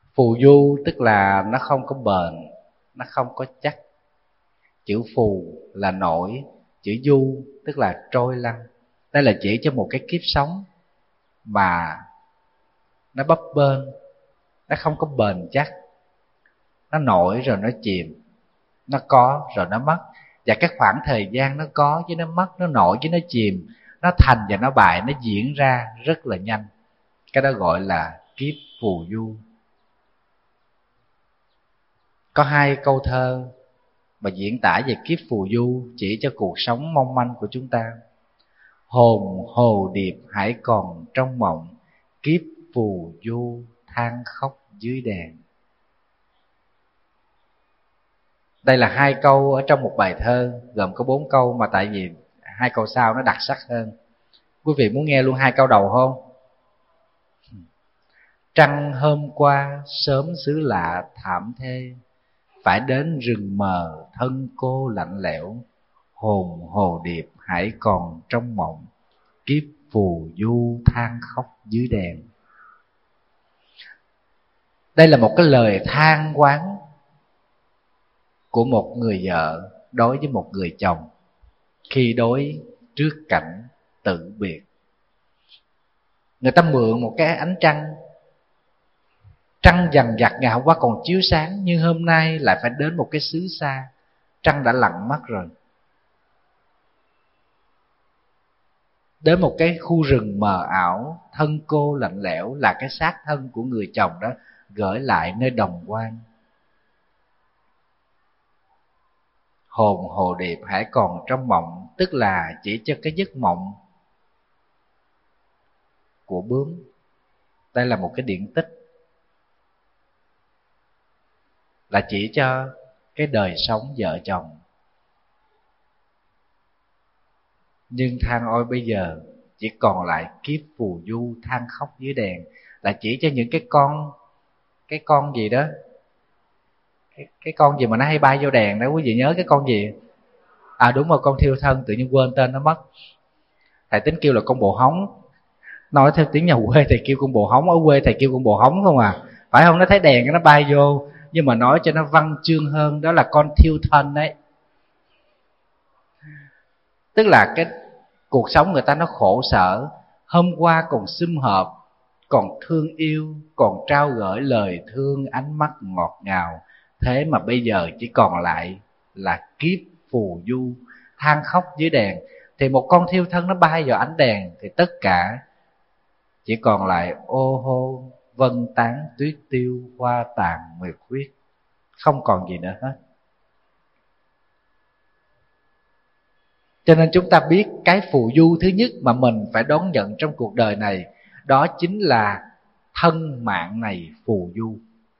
Phù du tức là nó không có bền, nó không có chắc. Chữ phù là nổi, chữ du tức là trôi lăn. Đây là chỉ cho một cái kiếp sống mà nó bấp bênh, nó không có bền chắc. Nó nổi rồi nó chìm, nó có rồi nó mất. Và cái khoảng thời gian nó có với nó mất, nó nổi với nó chìm, nó thành và nó bại, nó diễn ra rất là nhanh. Cái đó gọi là kiếp phù du. Có hai câu thơ mà diễn tả về kiếp phù du, chỉ cho cuộc sống mong manh của chúng ta. Hồn hồ điệp hãy còn trong mộng, kiếp phù du than khóc dưới đèn. Đây là hai câu ở trong một bài thơ, gồm có 4 câu, mà tại vì hai câu sau nó đặc sắc hơn. Quý vị muốn nghe luôn hai câu đầu không? Trăng hôm qua sớm xứ lạ thảm thê, phải đến rừng mờ thân cô lạnh lẽo. Hồn hồ điệp hãy còn trong mộng, kiếp phù du than khóc dưới đèn. Đây là một cái lời than oán của một người vợ đối với một người chồng khi đối trước cảnh tử biệt. Người ta mượn một cái ánh trăng, trăng dằn vặt ngày hôm qua còn chiếu sáng, nhưng hôm nay lại phải đến một cái xứ xa, trăng đã lặn mất rồi. Đến một cái khu rừng mờ ảo, thân cô lạnh lẽo, là cái xác thân của người chồng đó gửi lại nơi đồng quan. Hồn hồ điệp hãy còn trong mộng, tức là chỉ cho cái giấc mộng của bướm. Đây là một cái điển tích, là chỉ cho cái đời sống vợ chồng. Nhưng than ôi bây giờ chỉ còn lại kiếp phù du than khóc dưới đèn, là chỉ cho những cái con gì đó, cái con gì mà nó hay bay vô đèn đó, quý vị nhớ cái con gì? À đúng rồi, con thiêu thân, tự nhiên quên tên nó mất. Thầy tính kêu là con bồ hóng, nói theo tiếng nhà quê thầy kêu con bồ hóng, ở quê thầy kêu con bồ hóng không à, phải không? Nó thấy đèn nó bay vô, nhưng mà nói cho nó văn chương hơn, đó là con thiêu thân đấy. Tức là cái cuộc sống người ta nó khổ sở. Hôm qua còn sum họp, còn thương yêu, còn trao gửi lời thương, ánh mắt ngọt ngào. Thế mà bây giờ chỉ còn lại là kiếp phù du than khóc dưới đèn. Thì một con thiêu thân nó bay vào ánh đèn, thì tất cả chỉ còn lại ô hô vân tán tuyết tiêu, hoa tàn nguyệt khuyết, không còn gì nữa hết. Cho nên chúng ta biết cái phù du thứ nhất mà mình phải đón nhận trong cuộc đời này, đó chính là thân mạng này phù du.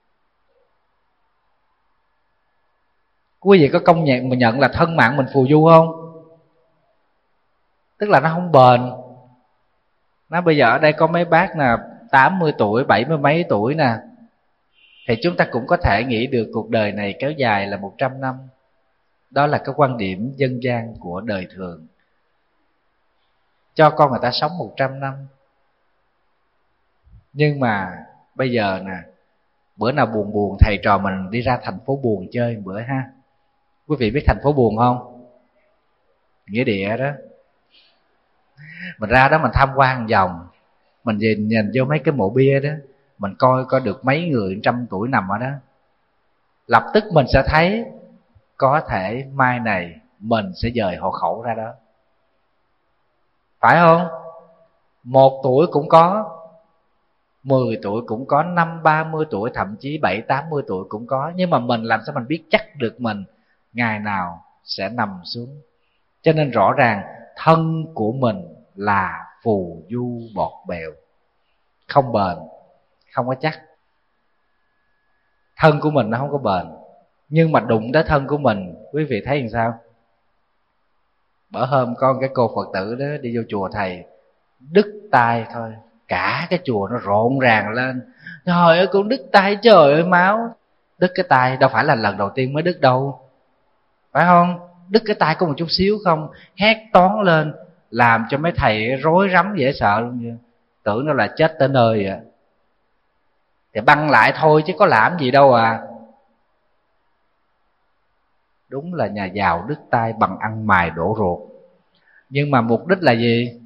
Quý vị có công nhận là thân mạng mình phù du không? Tức là nó không bền. Nó bây giờ ở đây có mấy bác nè 80 tuổi, 70 mấy tuổi nè, thì chúng ta cũng có thể nghĩ được cuộc đời này kéo dài là 100 năm. Đó là cái quan điểm dân gian của đời thường. Cho con người ta sống 100 năm. Nhưng mà bây giờ nè, bữa nào buồn buồn thầy trò mình đi ra thành phố buồn chơi một bữa ha. Quý vị biết thành phố buồn không? Nghĩa địa đó. Mình ra đó mình tham quan một vòng, mình nhìn vô mấy cái mộ bia đó, mình coi được mấy người 100 tuổi nằm ở đó, lập tức mình sẽ thấy có thể mai này mình sẽ dời hộ khẩu ra đó, phải không? 1 tuổi cũng có, 10 tuổi cũng có, 30 tuổi, thậm chí 80 tuổi cũng có. Nhưng mà mình làm sao mình biết chắc được mình ngày nào sẽ nằm xuống? Cho nên rõ ràng thân của mình là phù du bọt bèo, không bền, không có chắc. Thân của mình nó không có bền. Nhưng mà đụng tới thân của mình, quý vị thấy làm sao? Bữa hôm có cái cô Phật tử đó đi vô chùa thầy, đứt tay thôi, cả cái chùa nó rộn ràng lên. Trời ơi con đứt tay, trời ơi máu. Đứt cái tay đâu phải là lần đầu tiên mới đứt đâu, phải không? Đứt cái tay có một chút xíu không, hét toán lên, làm cho mấy thầy rối rắm dễ sợ luôn vậy. Tưởng nó là chết tới nơi vậy. thì băng lại thôi chứ có làm gì đâu à. Đúng là nhà giàu đứt tay bằng ăn mài đổ ruột. Nhưng mà mục đích là gì?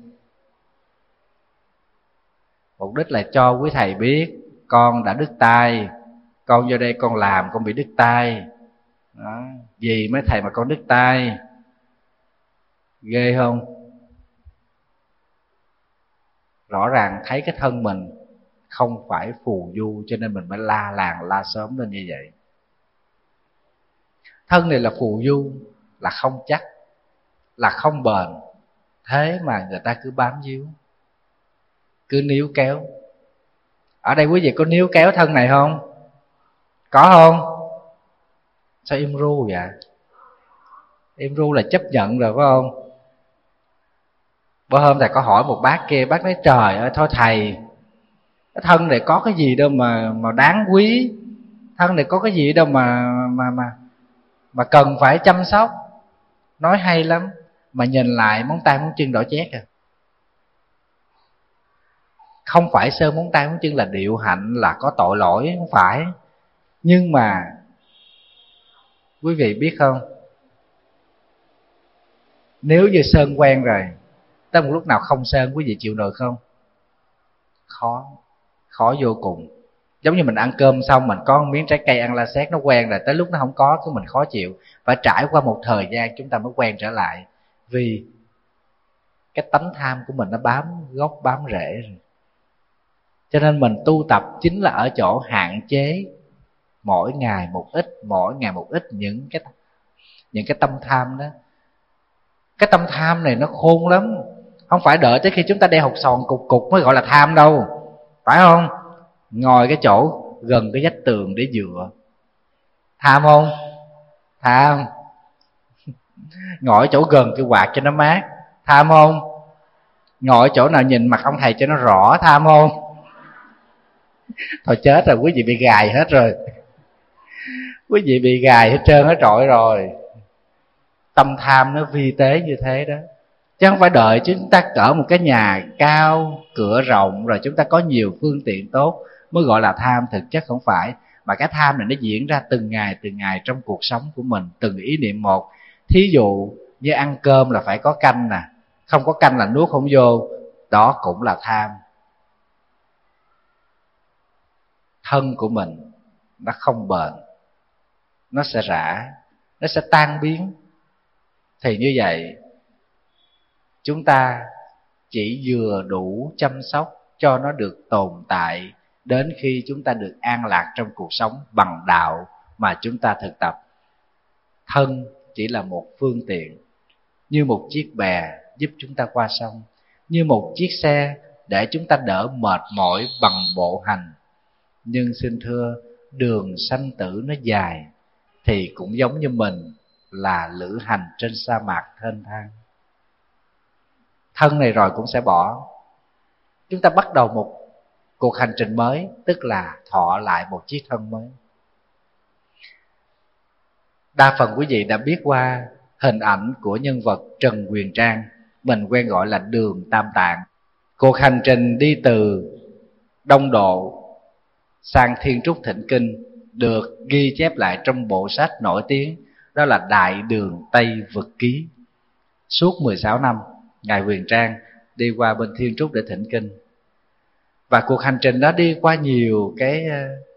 Mục đích là cho quý thầy biết con đã đứt tay, con vô đây con làm con bị đứt tay đó. Vì mấy thầy mà con đứt tay, ghê không? Rõ ràng thấy cái thân mình không phải phù du, cho nên mình mới la làng la xóm lên như vậy. Thân này là phù du, là không chắc, là không bền, thế mà người ta cứ bám víu, cứ níu kéo. Ở đây quý vị có níu kéo thân này không? Có không? Sao im ru vậy? Im ru là chấp nhận rồi phải không? Bữa hôm thầy có hỏi một bác kia, bác nói trời ơi thôi thầy, cái thân này có cái gì đâu mà đáng quý, thân này có cái gì đâu mà cần phải chăm sóc. Nói hay lắm, mà nhìn lại móng tay móng chân đỏ chét à. Không phải sơn móng tay móng chân là điệu hạnh, là có tội lỗi, không phải. Nhưng mà quý vị biết không, nếu như sơn quen rồi, tới một lúc nào không sơn quý vị chịu nổi không? Khó vô cùng. Giống như mình ăn cơm xong mình có một miếng trái cây ăn la xét, nó quen rồi, tới lúc nó không có cái mình khó chịu. Phải trải qua một thời gian chúng ta mới quen trở lại. Vì cái tánh tham của mình nó bám gốc bám rễ rồi. Cho nên mình tu tập chính là ở chỗ hạn chế mỗi ngày một ít những cái tâm tham đó. Cái tâm tham này nó khôn lắm, không phải đợi tới khi chúng ta đeo hột sòn cục cục mới gọi là tham đâu, phải không? Ngồi cái chỗ gần cái vách tường để dựa, tham không? Tham. Ngồi ở chỗ gần cái quạt cho nó mát, tham không? Ngồi ở chỗ nào nhìn mặt ông thầy cho nó rõ, tham không? Thôi chết rồi, quý vị bị gài hết rồi. Quý vị bị gài hết trơn hết trọi rồi. Tâm tham nó vi tế như thế đó. Chứ không phải đợi chúng ta ở một cái nhà cao, cửa rộng, rồi chúng ta có nhiều phương tiện tốt mới gọi là tham. Thực chất không phải. Mà cái tham này nó diễn ra từng ngày trong cuộc sống của mình, từng ý niệm một. Thí dụ như ăn cơm là phải có canh nè, không có canh là nuốt không vô, đó cũng là tham. Thân của mình nó không bền, nó sẽ rã, nó sẽ tan biến. Thì như vậy chúng ta chỉ vừa đủ chăm sóc cho nó được tồn tại đến khi chúng ta được an lạc trong cuộc sống bằng đạo mà chúng ta thực tập. Thân chỉ là một phương tiện, như một chiếc bè giúp chúng ta qua sông, như một chiếc xe để chúng ta đỡ mệt mỏi bằng bộ hành. Nhưng xin thưa, đường sanh tử nó dài, thì cũng giống như mình là lữ hành trên sa mạc thênh thang. Thân này rồi cũng sẽ bỏ. Chúng ta bắt đầu một cuộc hành trình mới, tức là thọ lại một chiếc thân mới. Đa phần quý vị đã biết qua hình ảnh của nhân vật Trần Quyền Trang, mình quen gọi là Đường Tam Tạng. Cuộc hành trình đi từ Đông Độ sang Thiên Trúc Thỉnh Kinh được ghi chép lại trong bộ sách nổi tiếng, đó là Đại Đường Tây Vực Ký. Suốt 16 năm, Ngài Huyền Trang đi qua bên Thiên Trúc để thỉnh kinh. Và cuộc hành trình đó đi qua nhiều cái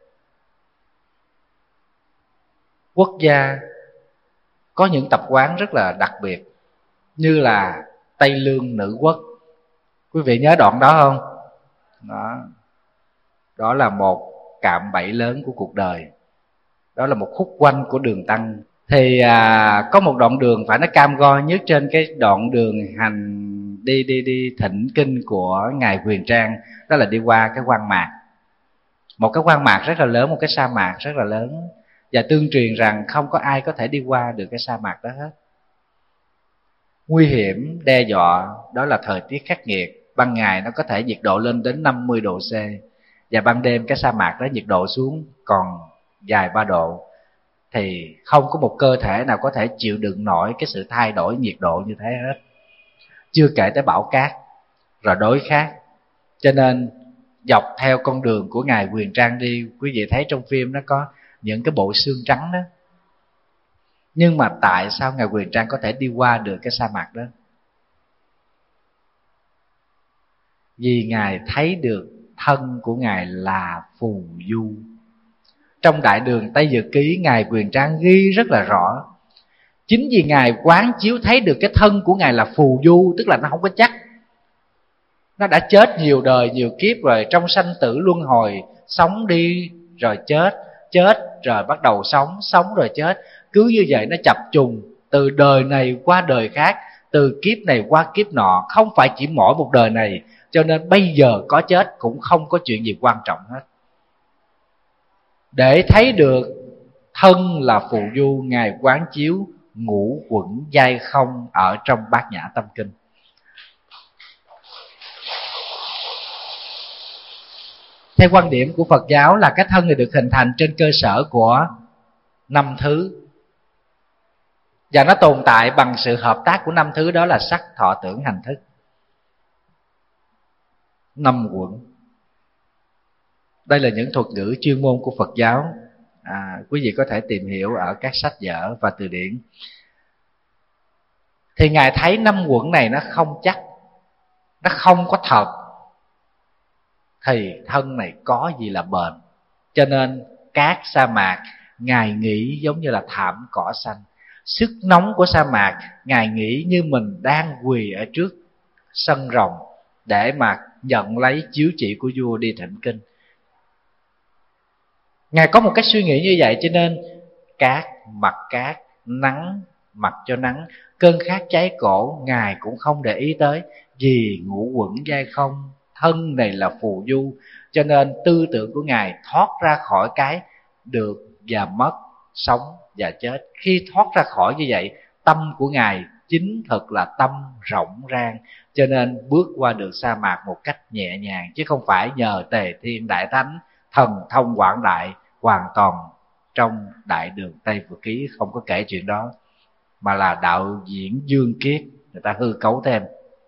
quốc gia có những tập quán rất là đặc biệt, như là Tây Lương Nữ Quốc. Quý vị nhớ đoạn đó không? Đó là một cạm bẫy lớn của cuộc đời. Đó là một khúc quanh của đường tăng. Thì có một đoạn đường phải nói cam go nhất trên cái đoạn đường hành đi thỉnh kinh của Ngài Huyền Trang, đó là đi qua cái hoang mạc. Một cái hoang mạc rất là lớn, một cái sa mạc rất là lớn. Và tương truyền rằng không có ai có thể đi qua được cái sa mạc đó hết. Nguy hiểm, đe dọa, đó là thời tiết khắc nghiệt. Ban ngày nó có thể nhiệt độ lên đến 50 độ C. Và ban đêm cái sa mạc đó nhiệt độ xuống còn vài 3 độ. Thì không có một cơ thể nào có thể chịu đựng nổi cái sự thay đổi nhiệt độ như thế hết. Chưa kể tới bão cát, rồi đối khát. Cho nên dọc theo con đường của ngài Huyền Trang đi, quý vị thấy trong phim nó có những cái bộ xương trắng đó. Nhưng mà tại sao ngài Huyền Trang có thể đi qua được cái sa mạc đó? Vì ngài thấy được thân của ngài là phù du. Trong Đại Đường Tây Dược Ký, ngài Huyền Trang ghi rất là rõ. Chính vì ngài quán chiếu thấy được cái thân của ngài là phù du, tức là nó không có chắc, nó đã chết nhiều đời nhiều kiếp rồi, trong sanh tử luân hồi, sống đi rồi chết, chết rồi bắt đầu sống, sống rồi chết, cứ như vậy nó chập trùng từ đời này qua đời khác, từ kiếp này qua kiếp nọ, không phải chỉ mỗi một đời này. Cho nên bây giờ có chết cũng không có chuyện gì quan trọng hết. Để thấy được thân là phù du, ngài quán chiếu ngũ quẩn giai không ở trong Bát Nhã Tâm Kinh. Theo quan điểm của Phật giáo là cái thân này được hình thành trên cơ sở của 5 thứ, và nó tồn tại bằng sự hợp tác của 5 thứ, đó là sắc, thọ, tưởng, hành, thức. 5 quẩn. Đây là những thuật ngữ chuyên môn của Phật giáo, quý vị có thể tìm hiểu ở các sách vở và từ điển. Thì ngài thấy 5 quẩn này nó không chắc, nó không có thật, thì thân này có gì là bền. Cho nên các sa mạc ngài nghĩ giống như là thảm cỏ xanh. Sức nóng của sa mạc ngài nghĩ như mình đang quỳ ở trước sân rồng để mà nhận lấy chiếu chỉ của vua đi thỉnh kinh. Ngài có một cái suy nghĩ như vậy, cho nên cát mặc cát, nắng mặc cho nắng, cơn khát cháy cổ ngài cũng không để ý tới, vì ngũ quẩn giai không, thân này là phù du. Cho nên tư tưởng của ngài thoát ra khỏi cái được và mất, sống và chết. Khi thoát ra khỏi như vậy, tâm của ngài chính thực là tâm rộng rang, cho nên bước qua được sa mạc một cách nhẹ nhàng, chứ không phải nhờ Tề Thiên Đại Thánh thần thông quảng đại. Hoàn toàn trong Đại Đường Tây Phật Ký không có kể chuyện đó, mà là đạo diễn Dương Kiết người ta hư cấu thêm.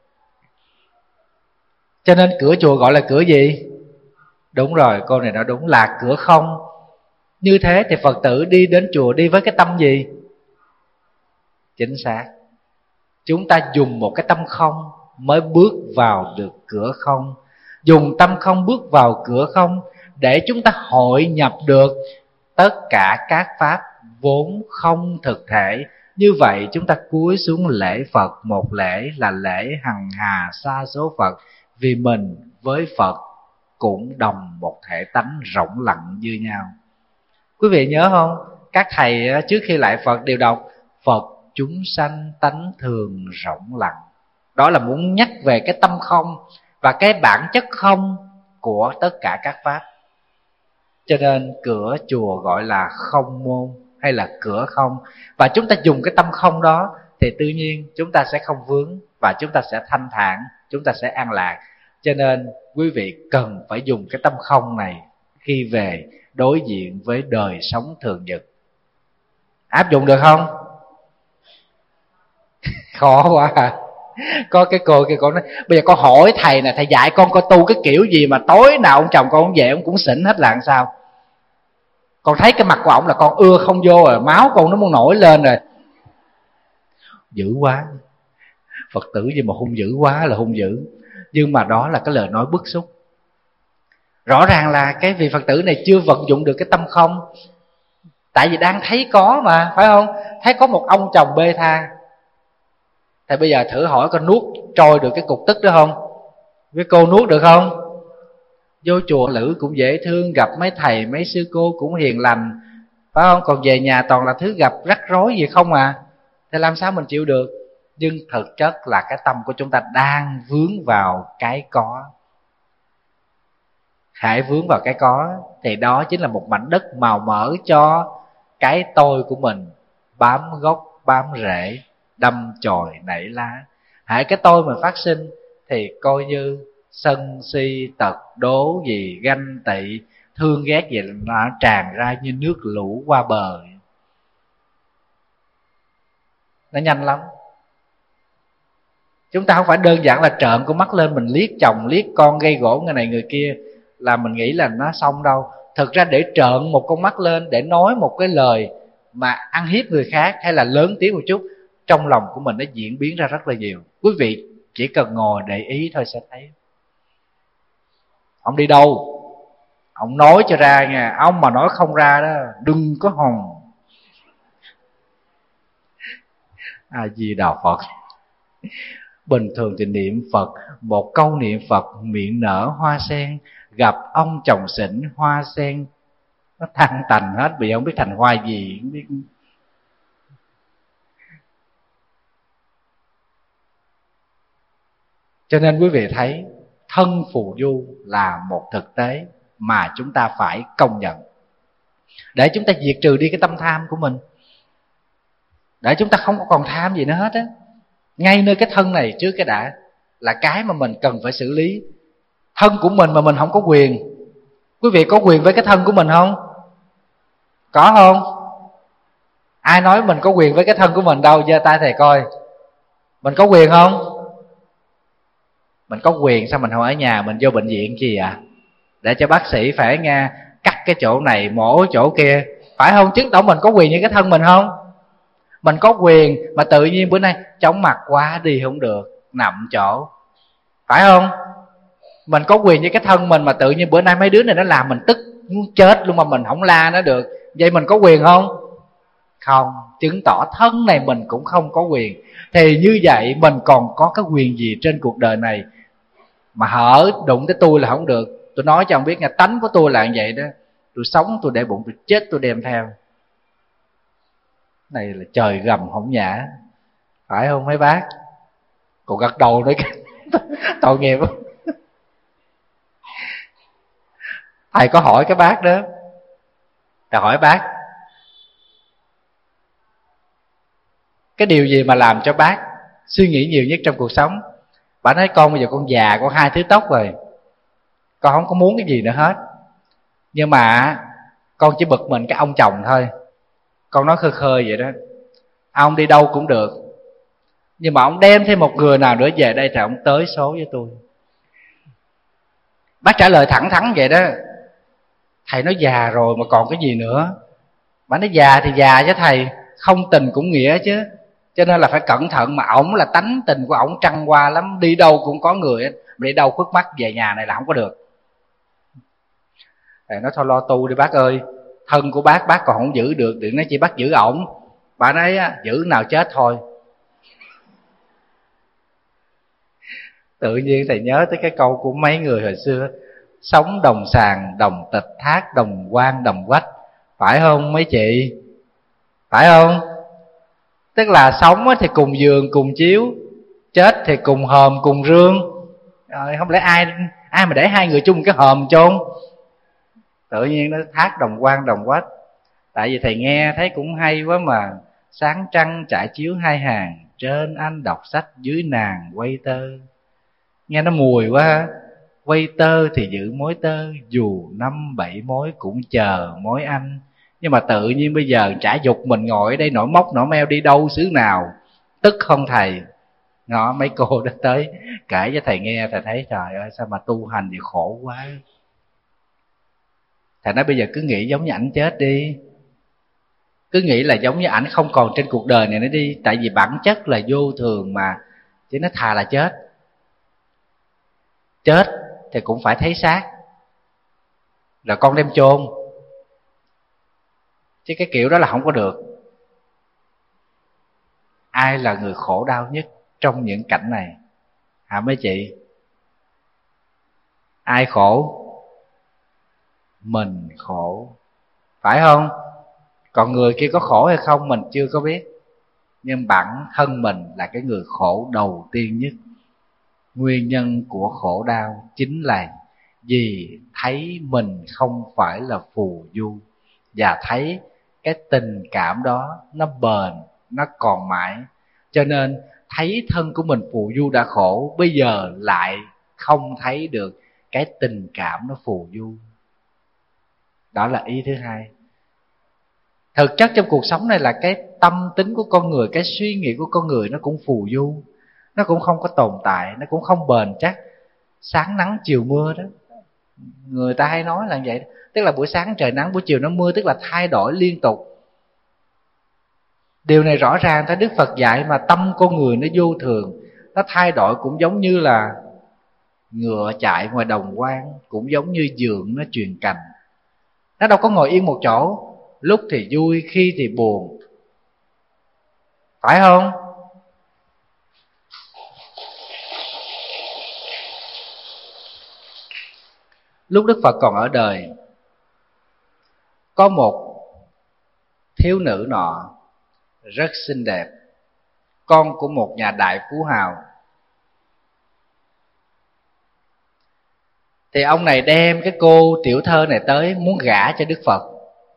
Cho nên cửa chùa gọi là cửa gì? Đúng rồi, cô này nói đúng, là cửa không. Như thế thì Phật tử đi đến chùa đi với cái tâm gì? Chính xác, chúng ta dùng một cái tâm không mới bước vào được cửa không. Dùng tâm không bước vào cửa không để chúng ta hội nhập được tất cả các pháp vốn không thực thể. Như vậy chúng ta cúi xuống lễ Phật một lễ là lễ hằng hà sa số Phật, vì mình với Phật cũng đồng một thể tánh rộng lặng như nhau. Quý vị nhớ không? Các thầy trước khi lại Phật đều đọc Phật chúng sanh tánh thường rộng lặng. Đó là muốn nhắc về cái tâm không và cái bản chất không của tất cả các pháp. Cho nên cửa chùa gọi là không môn hay là cửa không. Và chúng ta dùng cái tâm không đó thì tự nhiên chúng ta sẽ không vướng, và chúng ta sẽ thanh thản, chúng ta sẽ an lạc. Cho nên quý vị cần phải dùng cái tâm không này khi về đối diện với đời sống thường nhật. Áp dụng được không? Khó quá à. Có cái cô kia cô nói bây giờ con hỏi thầy nè, thầy dạy con coi tu cái kiểu gì mà tối nào ông chồng con về ông cũng xỉn hết là làm sao? Con thấy cái mặt của ổng là con ưa không vô rồi, máu con nó muốn nổi lên rồi. Dữ quá. Phật tử gì mà hung dữ quá là hung dữ. Nhưng mà đó là cái lời nói bức xúc. Rõ ràng là cái vị Phật tử này chưa vận dụng được cái tâm không. Tại vì đang thấy có mà, phải không? Thấy có một ông chồng bê tha. Thì bây giờ thử hỏi con nuốt trôi được cái cục tức đó không? Với cô nuốt được không? Vô chùa Lữ cũng dễ thương, gặp mấy thầy mấy sư cô cũng hiền lành, phải không? Còn về nhà toàn là thứ gặp rắc rối gì không à. Thì làm sao mình chịu được? Nhưng thực chất là cái tâm của chúng ta đang vướng vào cái có. Hãy vướng vào cái có thì đó chính là một mảnh đất màu mỡ cho cái tôi của mình bám gốc bám rễ, đâm chồi nảy lá. Hãy cái tôi mình phát sinh thì coi như sân si tật đố gì, ganh tị thương ghét gì nó tràn ra như nước lũ qua bờ. Nó nhanh lắm. Chúng ta không phải đơn giản là trợn con mắt lên mình liếc chồng liếc con gây gổ người này người kia. là mình nghĩ là nó xong đâu. Thực ra để trợn một con mắt lên, để nói một cái lời mà ăn hiếp người khác hay là lớn tiếng một chút, trong lòng của mình nó diễn biến ra rất là nhiều. Quý vị chỉ cần ngồi để ý thôi sẽ thấy. Ông đi đâu, ông nói cho ra nha. Ông mà nói không ra đó, đừng có hòng. A Di Đà Phật. Bình thường thì niệm Phật, một câu niệm Phật miệng nở hoa sen, gặp ông chồng xỉn hoa sen nó thăng tành hết, vì không biết thành hoa gì, không biết. Cho nên quý vị thấy thân phù du là một thực tế mà chúng ta phải công nhận, để chúng ta diệt trừ đi cái tâm tham của mình, để chúng ta không còn tham gì nữa hết á. Ngay nơi cái thân này trước cái đã là cái mà mình cần phải xử lý. Thân của mình mà mình không có quyền. Quý vị có quyền với cái thân của mình không? Có không? Ai nói mình có quyền với cái thân của mình đâu? Giơ tay thầy coi. Mình có quyền không? Mình có quyền, sao mình không ở nhà mình vô bệnh viện chi à? Để cho bác sĩ phải nghe cắt cái chỗ này, mổ chỗ kia, phải không? Chứng tỏ mình có quyền với cái thân mình không? Mình có quyền mà tự nhiên bữa nay chóng mặt quá đi không được, nằm chỗ, phải không? Mình có quyền với cái thân mình mà tự nhiên bữa nay mấy đứa này nó làm mình tức muốn chết luôn mà mình không la nó được. Vậy mình có quyền không? Không. Chứng tỏ thân này mình cũng không có quyền. Thì như vậy mình còn có cái quyền gì trên cuộc đời này mà hở đụng tới tôi là không được. Tôi nói cho ông biết nha, tánh của tôi là như vậy đó. Tôi sống tôi để bụng, tôi chết tôi đem theo. Này là trời gầm không nhã, phải không mấy bác? Còn gật đầu nữa tội nghiệp không? Thầy có hỏi cái bác đó, thầy hỏi bác cái điều gì mà làm cho bác suy nghĩ nhiều nhất trong cuộc sống. Bà nói con bây giờ con già, con 2 thứ tóc rồi, con không có muốn cái gì nữa hết, nhưng mà con chỉ bực mình cái ông chồng thôi. Con nói khơi khơi vậy đó. Ông đi đâu cũng được, nhưng mà ông đem thêm một người nào nữa về đây thì ông tới số với tôi. Bác trả lời thẳng thắn vậy đó. Thầy nói già rồi mà còn cái gì nữa. Bà nói già thì già chứ thầy, không tình cũng nghĩa chứ. Cho nên là phải cẩn thận. Mà ổng là tánh tình của ổng trăng hoa lắm, đi đâu cũng có người, đi đâu khuất mắt về nhà này là không có được. Thầy nói thôi lo tu đi bác ơi, thân của bác còn không giữ được, đừng nói chỉ bác giữ ổng. Bà nói giữ nào chết thôi. Tự nhiên thầy nhớ tới cái câu của mấy người hồi xưa: sống đồng sàng đồng tịch thác, đồng quan đồng quách. Phải không mấy chị? Phải không? Tức là sống thì cùng giường cùng chiếu, chết thì cùng hòm cùng rương. Rồi không lẽ ai mà để hai người chung cái hòm chôn? Tự nhiên nó thác đồng quan đồng quách. Tại vì thầy nghe thấy cũng hay quá mà. Sáng trăng trải chiếu hai hàng, trên anh đọc sách dưới nàng quay tơ. Nghe nó mùi quá ha. Quay tơ thì giữ mối tơ, dù 5-7 mối cũng chờ mối anh. Nhưng mà tự nhiên bây giờ chả dục mình ngồi ở đây nổi móc nổi meo đi đâu xứ nào. Tức không thầy? Nó mấy cô đó tới kể cho thầy nghe, thầy thấy trời ơi sao mà tu hành gì khổ quá. Thầy nói bây giờ cứ nghĩ giống như ảnh chết đi. Cứ nghĩ là giống như ảnh không còn trên cuộc đời này nữa đi. Tại vì bản chất là vô thường mà. Chứ nó thà là chết. Chết thì cũng phải thấy xác, rồi con đem chôn. Chứ cái kiểu đó là không có được. Ai là người khổ đau nhất trong những cảnh này hả mấy chị? Ai khổ? Mình khổ, phải không? Còn người kia có khổ hay không mình chưa có biết, nhưng bản thân mình là cái người khổ đầu tiên nhất. Nguyên nhân của khổ đau chính là vì thấy mình không phải là phù du, và thấy cái tình cảm đó nó bền, nó còn mãi. Cho nên thấy thân của mình phù du đã khổ, bây giờ lại không thấy được cái tình cảm nó phù du. Đó là ý thứ hai. Thực chất trong cuộc sống này là cái tâm tính của con người, cái suy nghĩ của con người nó cũng phù du, nó cũng không có tồn tại, nó cũng không bền chắc. Sáng nắng chiều mưa đó, Người ta hay nói là vậy, tức là buổi sáng trời nắng, buổi chiều nó mưa, tức là thay đổi liên tục. Điều này rõ ràng thấy Đức Phật dạy mà tâm con người nó vô thường, nó thay đổi cũng giống như là ngựa chạy ngoài đồng quan, cũng giống như dượng nó truyền cành. Nó đâu có ngồi yên một chỗ, lúc thì vui, khi thì buồn, phải không? Lúc Đức Phật còn ở đời, có một thiếu nữ nọ rất xinh đẹp, con của một nhà đại phú hào. Thì ông này đem cái cô tiểu thơ này tới muốn gả cho Đức Phật.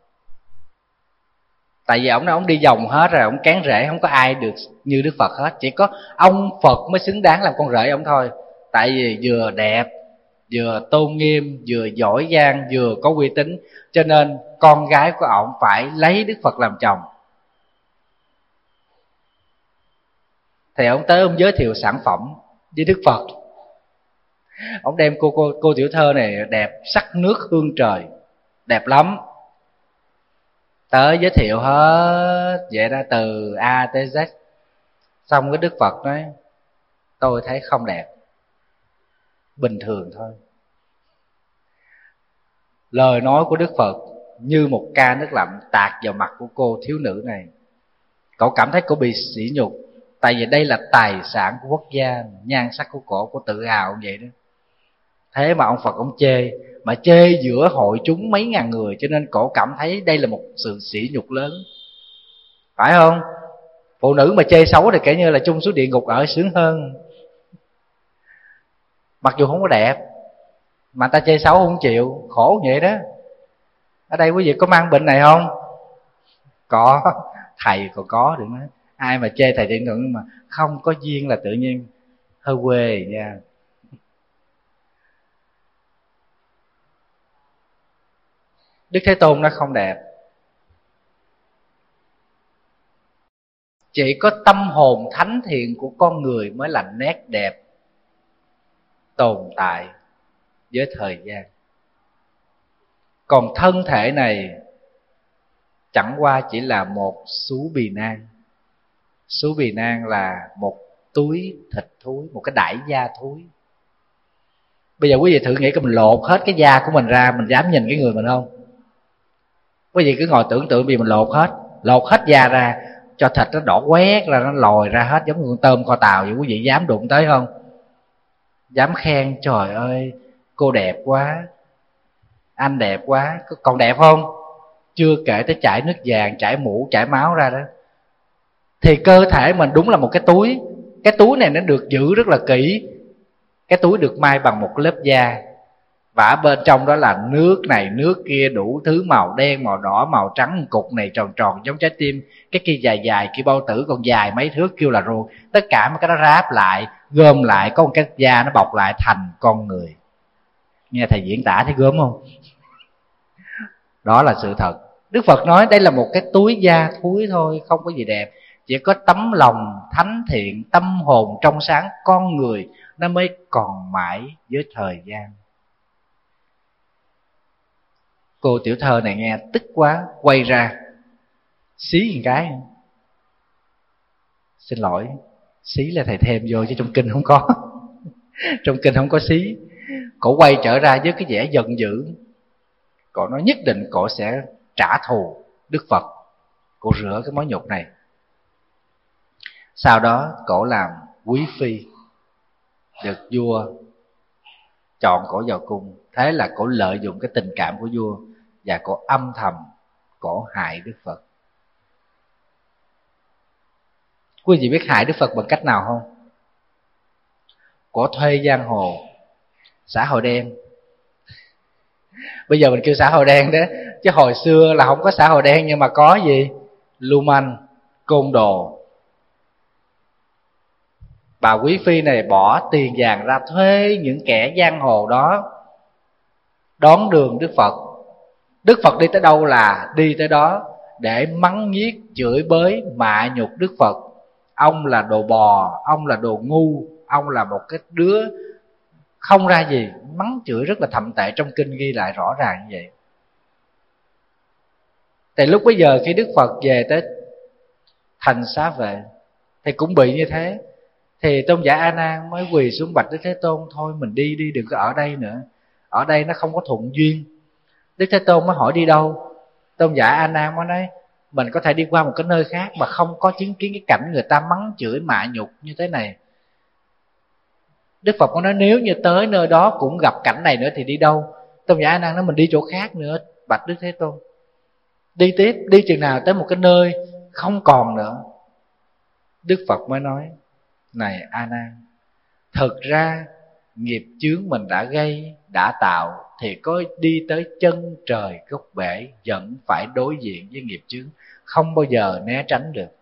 Tại vì ông nói ông đi vòng hết rồi, ông cán rễ, không có ai được như Đức Phật hết, chỉ có ông Phật mới xứng đáng làm con rể ông thôi. Tại vì vừa đẹp, vừa tôn nghiêm, vừa giỏi giang, vừa có uy tín, cho nên con gái của ông phải lấy Đức Phật làm chồng. Thì ông tới ông giới thiệu sản phẩm với Đức Phật. Ông đem cô tiểu thơ này đẹp sắc nước hương trời, đẹp lắm, tới giới thiệu hết vậy đó, từ A tới Z. Xong cái Đức Phật nói tôi thấy không đẹp, bình thường thôi. Lời nói của Đức Phật như một ca nước lạnh tạt vào mặt của cô thiếu nữ này. Cậu cảm thấy cô bị sỉ nhục, tại vì đây là tài sản của quốc gia, nhan sắc của cổ tự hào vậy đó. Thế mà ông Phật ông chê, mà chê giữa hội chúng mấy ngàn người, cho nên cổ cảm thấy đây là một sự sỉ nhục lớn, phải không? Phụ nữ mà chê xấu thì kể như là chung xuống địa ngục ở sướng hơn. Mặc dù không có đẹp mà ta chê xấu không chịu, khổ vậy đó. Ở đây quý vị có mang bệnh này không? Có, thầy còn có được nói. Ai mà chê thầy điện tượng mà không có duyên là tự nhiên hơi quê nha. Đức Thế Tôn nó không đẹp, chỉ có tâm hồn thánh thiện của con người mới là nét đẹp tồn tại với thời gian. Còn thân thể này chẳng qua chỉ là một xú bì nan. Xú bì nan là một túi thịt thúi, một cái đãi da thúi. Bây giờ quý vị thử nghĩ coi, mình lột hết cái da của mình ra, mình dám nhìn cái người mình không? Quý vị cứ ngồi tưởng tượng vì mình lột hết da ra, cho thịt nó đỏ quét ra, nó lòi ra hết giống như con tôm kho tàu vậy, quý vị dám đụng tới không? Dám khen trời ơi cô đẹp quá, anh đẹp quá, còn đẹp không? Chưa kể tới chảy nước vàng, chảy mũ, chảy máu ra đó. Thì cơ thể mình đúng là một cái túi. Cái túi này nó được giữ rất là kỹ. Cái túi được may bằng một lớp da, và bên trong đó là nước này nước kia, đủ thứ màu đen, màu đỏ, màu trắng, cục này tròn tròn giống trái tim, cái kia dài dài, kia bao tử còn dài mấy thước kêu là ruột. Tất cả mấy cái đó ráp lại, gom lại, có một cái da nó bọc lại thành con người. Nghe thầy diễn tả thấy gớm không? Đó là sự thật. Đức Phật nói đây là một cái túi da thúi thôi, không có gì đẹp. Chỉ có tấm lòng thánh thiện, tâm hồn trong sáng con người nó mới còn mãi với thời gian. Cô tiểu thơ này nghe tức quá, quay ra xí một cái. Xin lỗi, xí là thầy thêm vô chứ trong kinh không có. Trong kinh không có xí. Cổ quay trở ra với cái vẻ giận dữ. Cổ nói nhất định cổ sẽ trả thù Đức Phật. Cổ rửa cái mối nhục này. Sau đó cổ làm quý phi, được vua chọn cổ vào cung. Thế là cổ lợi dụng cái tình cảm của vua, và cổ âm thầm cổ hại Đức Phật. Quý vị biết hại Đức Phật bằng cách nào không? Cổ thuê giang hồ, xã hội đen. Bây giờ mình kêu xã hội đen đó, chứ hồi xưa là không có xã hội đen, nhưng mà có gì? Lưu manh, côn đồ. Bà quý phi này bỏ tiền vàng ra thuê những kẻ giang hồ đó đón đường Đức Phật. Đức Phật đi tới đâu là đi tới đó, để mắng nhiếc, chửi bới, mạ nhục Đức Phật. Ông là đồ bò, ông là đồ ngu, ông là một cái đứa không ra gì, mắng chửi rất là thậm tệ, trong kinh ghi lại rõ ràng như vậy. Thì lúc bấy giờ khi Đức Phật về tới thành Xá Vệ thì cũng bị như thế. Thì tôn giả A Nan mới quỳ xuống bạch Đức Thế Tôn: thôi mình đi đi, đừng có ở đây nữa, ở đây nó không có thuận duyên. Đức Thế Tôn mới hỏi đi đâu. Tôn giả A Nan mới nói mình có thể đi qua một cái nơi khác mà không có chứng kiến cái cảnh người ta mắng chửi mạ nhục như thế này. Đức Phật có nói nếu như tới nơi đó cũng gặp cảnh này nữa thì đi đâu. Tôn giả A Nan nói mình đi chỗ khác nữa bạch Đức Thế Tôn. Đi tiếp, đi chừng nào tới một cái nơi không còn nữa. Đức Phật mới nói: này A Nan, thực ra nghiệp chướng mình đã gây, đã tạo thì có đi tới chân trời gốc bể vẫn phải đối diện với nghiệp chướng, không bao giờ né tránh được.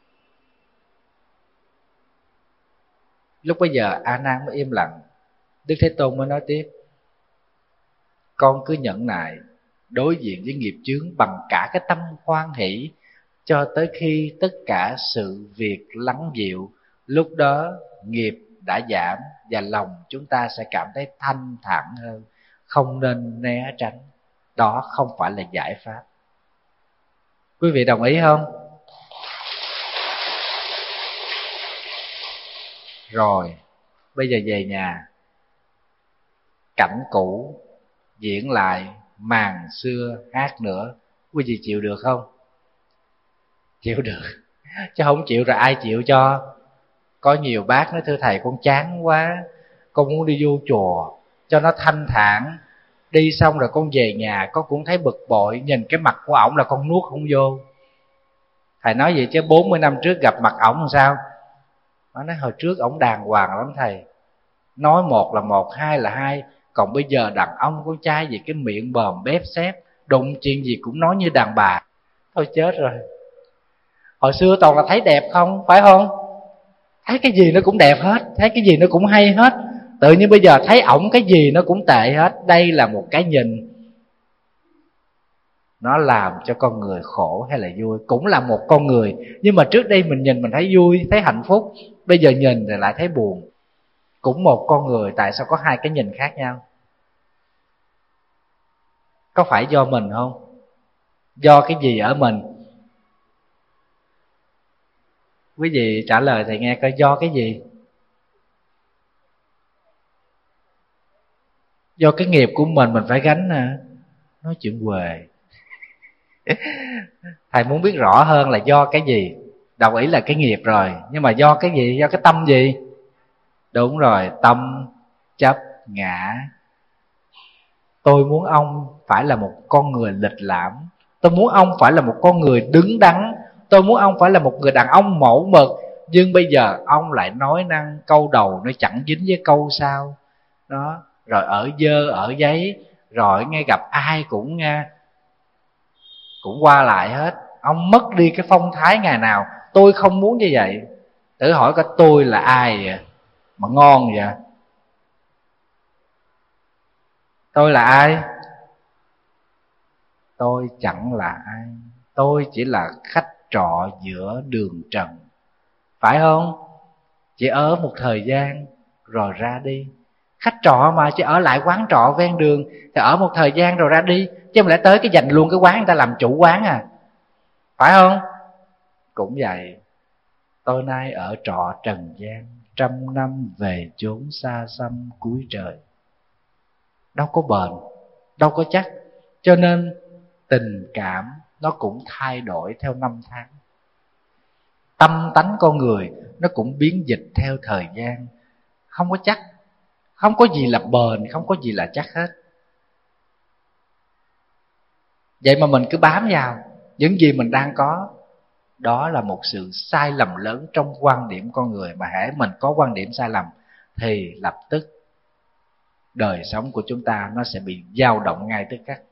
Lúc bấy giờ A Nan mới im lặng. Đức Thế Tôn mới nói tiếp: con cứ nhẫn nại đối diện với nghiệp chướng bằng cả cái tâm hoan hỷ, cho tới khi tất cả sự việc lắng dịu, lúc đó nghiệp đã giảm và lòng chúng ta sẽ cảm thấy thanh thản hơn. Không nên né tránh, đó không phải là giải pháp. Quý vị đồng ý không? Rồi bây giờ về nhà, cảnh cũ diễn lại, màn xưa hát nữa. Quý vị chịu được không? Chịu được, chứ không chịu rồi ai chịu cho. Có nhiều bác nói thưa thầy con chán quá, con muốn đi vô chùa cho nó thanh thản. Đi xong rồi con về nhà con cũng thấy bực bội, nhìn cái mặt của ổng là con nuốt không vô. Thầy nói vậy chứ 40 năm trước gặp mặt ổng làm sao? Nó nói hồi trước ổng đàng hoàng lắm thầy, nói một là một, hai là hai. Còn bây giờ đàn ông con trai gì cái miệng bòm bép xép, đụng chuyện gì cũng nói như đàn bà. Thôi chết rồi. Hồi xưa toàn là thấy đẹp không, phải không? Thấy cái gì nó cũng đẹp hết, thấy cái gì nó cũng hay hết. Tự nhiên bây giờ thấy ổng cái gì nó cũng tệ hết. Đây là một cái nhìn, nó làm cho con người khổ hay là vui? Cũng là một con người, nhưng mà trước đây mình nhìn mình thấy vui, thấy hạnh phúc. Bây giờ nhìn thì lại thấy buồn. Cũng một con người, tại sao có hai cái nhìn khác nhau? Có phải do mình không? Do cái gì ở mình? Quý vị trả lời thầy nghe coi, do cái gì? Do cái nghiệp của mình phải gánh nè. Nói chuyện huề. Thầy muốn biết rõ hơn là do cái gì. Đồng ý là cái nghiệp rồi, nhưng mà do cái gì? Do cái tâm gì? Đúng rồi, tâm chấp ngã. Tôi muốn ông phải là một con người lịch lãm, tôi muốn ông phải là một con người đứng đắn, tôi muốn ông phải là một người đàn ông mẫu mực. Nhưng bây giờ ông lại nói năng câu đầu nó chẳng dính với câu sau đó, rồi ở dơ ở giấy, rồi nghe gặp ai cũng qua lại hết. Ông mất đi cái phong thái ngày nào. Tôi không muốn như vậy. Tự hỏi coi tôi là ai vậy mà ngon vậy? Tôi là ai? Tôi chẳng là ai. Tôi chỉ là khách trọ giữa đường trần, phải không? Chỉ ở một thời gian rồi ra đi. Khách trọ mà, chỉ ở lại quán trọ ven đường thì ở một thời gian rồi ra đi, chứ không lẽ tới cái dành luôn cái quán người ta làm chủ quán à? Phải không? Cũng vậy. Tôi nay ở trọ trần gian, 100 năm về chốn xa xăm cuối trời. Đâu có bền, đâu có chắc. Cho nên tình cảm nó cũng thay đổi theo năm tháng. Tâm tánh con người nó cũng biến dịch theo thời gian. Không có chắc, không có gì là bền, không có gì là chắc hết. Vậy mà mình cứ bám vào những gì mình đang có. Đó là một sự sai lầm lớn trong quan điểm con người. Mà hễ mình có quan điểm sai lầm thì lập tức đời sống của chúng ta nó sẽ bị dao động ngay tức khắc.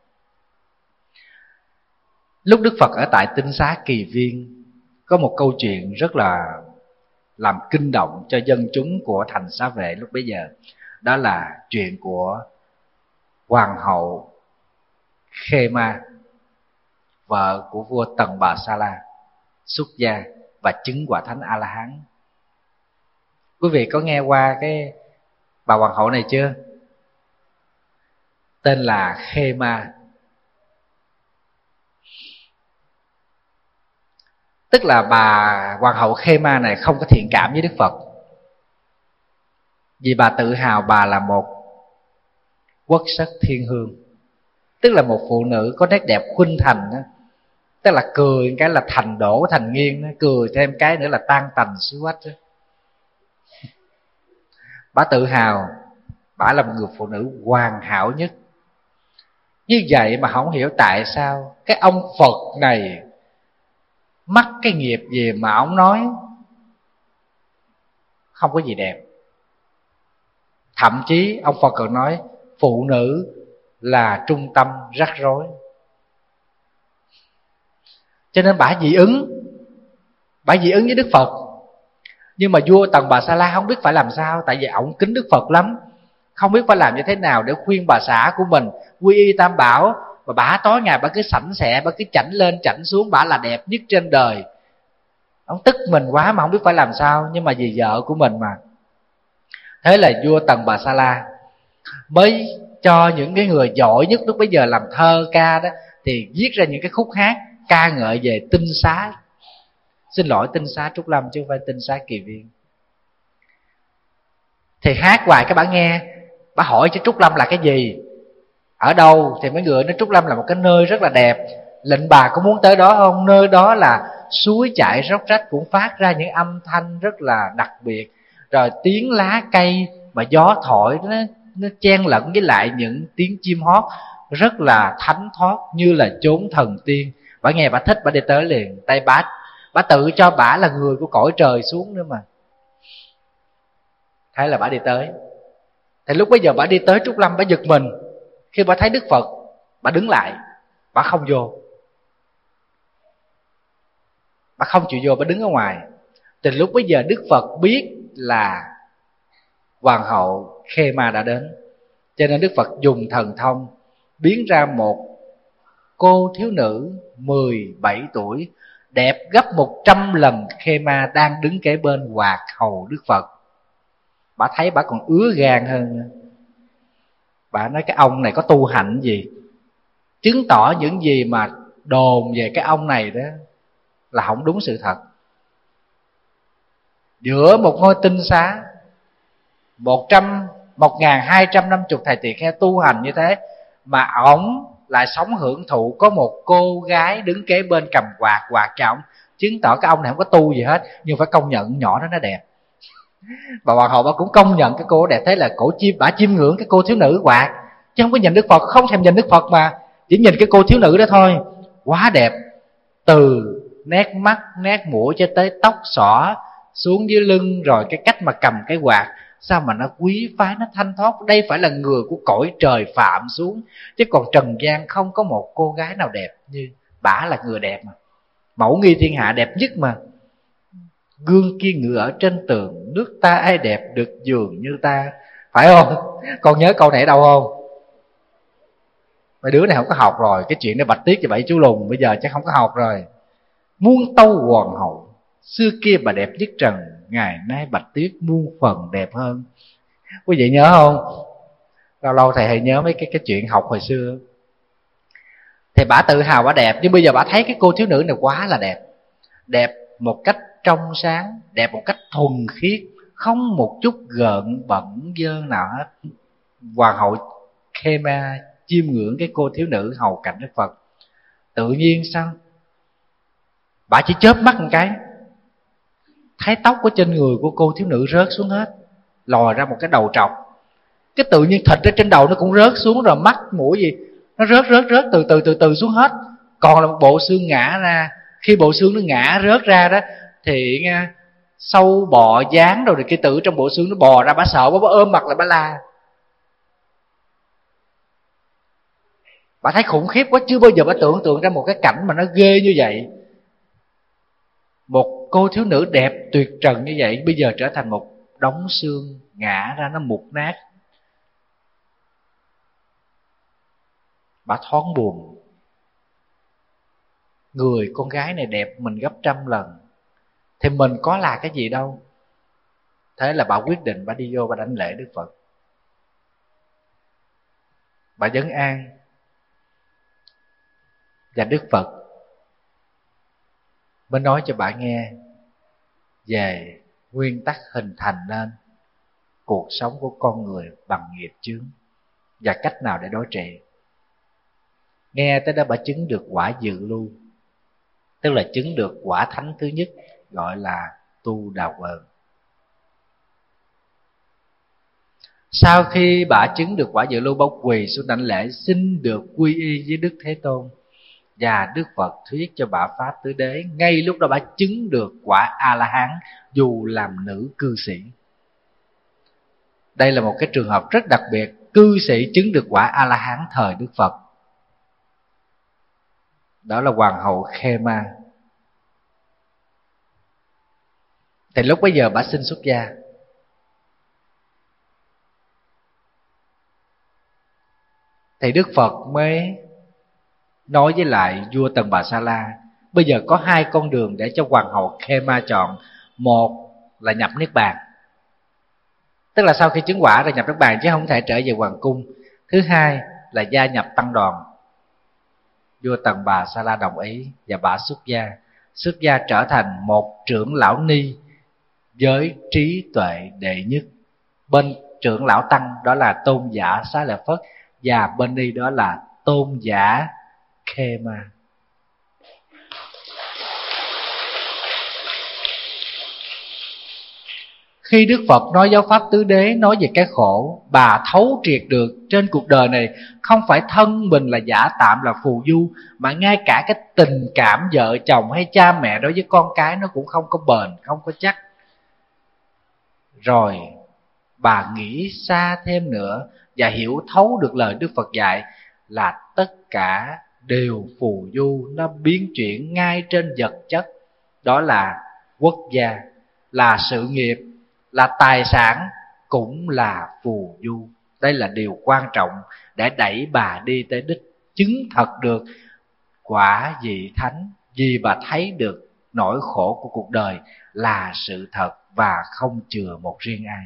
Lúc Đức Phật ở tại Tinh Xá Kỳ Viên, có một câu chuyện rất là làm kinh động cho dân chúng của thành Xá Vệ lúc bấy giờ. Đó là chuyện của Hoàng hậu Khê-ma, vợ của vua Tần Bà Sa La, xuất gia và chứng quả thánh A-la-hán. Quý vị có nghe qua cái bà hoàng hậu này chưa? Tên là Khê Ma. Tức là bà hoàng hậu Khê Ma này không có thiện cảm với Đức Phật, vì bà tự hào bà là một quốc sắc thiên hương, tức là một phụ nữ có nét đẹp khuynh thành đó. Tức là cười cái là thành đổ thành nghiêng đó, cười thêm cái nữa là tan tành xứ quách đó. Bà tự hào bà là một người phụ nữ hoàn hảo nhất. Như vậy mà không hiểu tại sao cái ông Phật này mắc cái nghiệp gì mà ông nói không có gì đẹp. Thậm chí ông Phật còn nói phụ nữ là trung tâm rắc rối. Cho nên bả dị ứng với Đức Phật. Nhưng mà vua Tần Bà Sa La không biết phải làm sao, tại vì ổng kính Đức Phật lắm, không biết phải làm như thế nào để khuyên bà xã của mình quy y Tam Bảo. Mà bả tối ngày bả cứ sảnh sẹ, bả cứ chảnh lên chảnh xuống, bả là đẹp nhất trên đời. Ông tức mình quá mà không biết phải làm sao, nhưng mà vì vợ của mình mà. Thế là vua Tần Bà Sa La mới cho những cái người giỏi nhất lúc bấy giờ làm thơ ca đó, thì viết ra những cái khúc hát ca ngợi về tinh xá. Xin lỗi, tinh xá Trúc Lâm chứ không phải tinh xá Kỳ Viên. Thì hát hoài các bạn nghe. Bà hỏi chứ Trúc Lâm là cái gì, ở đâu, thì mấy người nói Trúc Lâm là một cái nơi rất là đẹp. Lệnh bà có muốn tới đó không? Nơi đó là suối chảy róc rách, cũng phát ra những âm thanh rất là đặc biệt. Rồi tiếng lá cây mà gió thổi nó chen lẫn với lại những tiếng chim hót rất là thánh thoát, như là chốn thần tiên. Bà nghe bà thích, bà đi tới liền. Tay bà tự cho bà là người của cõi trời xuống nữa mà. Thế là bà đi tới. Thì lúc bấy giờ bà đi tới Trúc Lâm, bà giật mình khi bà thấy Đức Phật. Bà đứng lại, bà không vô, bà không chịu vô, bà đứng ở ngoài. Từ lúc bấy giờ Đức Phật biết là hoàng hậu Khê Ma đã đến, cho nên Đức Phật dùng thần thông biến ra một cô thiếu nữ 17 tuổi, đẹp gấp 100 lần Khê Ma, đang đứng kế bên quạt hầu Đức Phật. Bà thấy bà còn ứa gan hơn. Bà nói cái ông này có tu hạnh gì, chứng tỏ những gì mà đồn về cái ông này đó là không đúng sự thật. Giữa một ngôi tinh xá 1250 thầy tỳ kheo tu hành như thế, mà ổng lại sống hưởng thụ có một cô gái đứng kế bên cầm quạt cho ổng, chứng tỏ cái ông này không có tu gì hết. Nhưng phải công nhận nhỏ đó nó đẹp. Bà hoàng hậu bà cũng công nhận cái cô đẹp. Thế là bà chiêm ngưỡng cái cô thiếu nữ quạt, chứ không có nhìn Đức Phật, không thèm nhìn Đức Phật mà chỉ nhìn cái cô thiếu nữ đó thôi. Quá đẹp, từ nét mắt, nét mũi cho tới tóc xõa xuống dưới lưng, rồi cái cách mà cầm cái quạt, sao mà nó quý phái, nó thanh thoát. Đây phải là người của cõi trời phạm xuống, chứ còn trần gian không có một cô gái nào đẹp như bả. Là người đẹp mà, mẫu nghi thiên hạ, đẹp nhất mà. Gương kia ngự ở trên tường, nước ta ai đẹp được dường như ta. Phải không? Con nhớ câu này ở đâu không? Mấy đứa này không có học rồi. Cái chuyện này Bạch Tuyết và Bảy Chú Lùn bây giờ chắc không có học rồi. Muôn tâu hoàng hậu, xưa kia bà đẹp nhất trần, ngày nay Bạch Tuyết muôn phần đẹp hơn. Quý vị nhớ không? Lâu lâu thầy hay nhớ mấy cái chuyện học hồi xưa. Thì bà tự hào bà đẹp, nhưng bây giờ bà thấy cái cô thiếu nữ này quá là đẹp. Đẹp một cách trong sáng, đẹp một cách thuần khiết, không một chút gợn bẩn dơ nào hết. Hoàng hậu Khê Ma chiêm ngưỡng cái cô thiếu nữ hầu cạnh Đức Phật. Tự nhiên sao bà chỉ chớp mắt một cái, thấy tóc của trên người của cô thiếu nữ rớt xuống hết, lòi ra một cái đầu trọc. Cái tự nhiên thịt ở trên đầu nó cũng rớt xuống, rồi mắt mũi gì nó rớt từ xuống hết. Còn là một bộ xương ngã ra. Khi bộ xương nó ngã rớt ra đó thì sâu bọ dán rồi cái tử trong bộ xương nó bò ra. Bà sợ bà ôm mặt lại bà la. Bà thấy khủng khiếp quá, chưa bao giờ bà tưởng tượng ra một cái cảnh mà nó ghê như vậy. Một cô thiếu nữ đẹp tuyệt trần như vậy bây giờ trở thành một đống xương ngã ra, nó mục nát. Bà thoáng buồn. Người con gái này đẹp mình gấp trăm lần, thì mình có là cái gì đâu. Thế là bà quyết định bà đi vô bà đảnh lễ Đức Phật. bà trấn an. Và Đức Phật mới nói cho bà nghe về nguyên tắc hình thành nên cuộc sống của con người bằng nghiệp chướng và cách nào để đối trị. Nghe tới đó bà chứng được quả dự lưu, tức là chứng được quả thánh thứ nhất, gọi là tu đà quần. Sau khi bà chứng được quả dự lưu, bà quỳ xuống đảnh lễ xin được quy y với Đức Thế Tôn, và Đức Phật thuyết cho bà pháp tứ đế. Ngay lúc đó bà chứng được quả A La Hán dù làm nữ cư sĩ. Đây là một cái trường hợp rất đặc biệt, cư sĩ chứng được quả A La Hán thời Đức Phật. Đó là hoàng hậu Khema. Thì lúc bấy giờ bà xin xuất gia. Thì Đức Phật mới nói với lại vua Tần Bà Sa La, bây giờ có hai con đường để cho hoàng hậu Khema chọn. Một là nhập Niết Bàn, tức là sau khi chứng quả rồi nhập Niết Bàn chứ không thể trở về hoàng cung. Thứ hai là gia nhập tăng đoàn. Vua Tần Bà Sa La đồng ý và bà xuất gia. Xuất gia trở thành một trưởng lão ni với trí tuệ đệ nhất. Bên trưởng lão tăng đó là tôn giả Xá Lợi Phất, và bên ni đó là tôn giả Khema. Khi Đức Phật nói giáo pháp tứ đế, nói về cái khổ, bà thấu triệt được trên cuộc đời này không phải thân mình là giả tạm, là phù du, mà ngay cả cái tình cảm vợ chồng hay cha mẹ đối với con cái nó cũng không có bền, không có chắc. Rồi bà nghĩ xa thêm nữa và hiểu thấu được lời Đức Phật dạy là tất cả đều phù du, nó biến chuyển ngay trên vật chất. Đó là quốc gia, là sự nghiệp, là tài sản, cũng là phù du. Đây là điều quan trọng để đẩy bà đi tới đích, chứng thật được quả vị thánh, vì bà thấy được nỗi khổ của cuộc đời là sự thật và không chừa một riêng ai.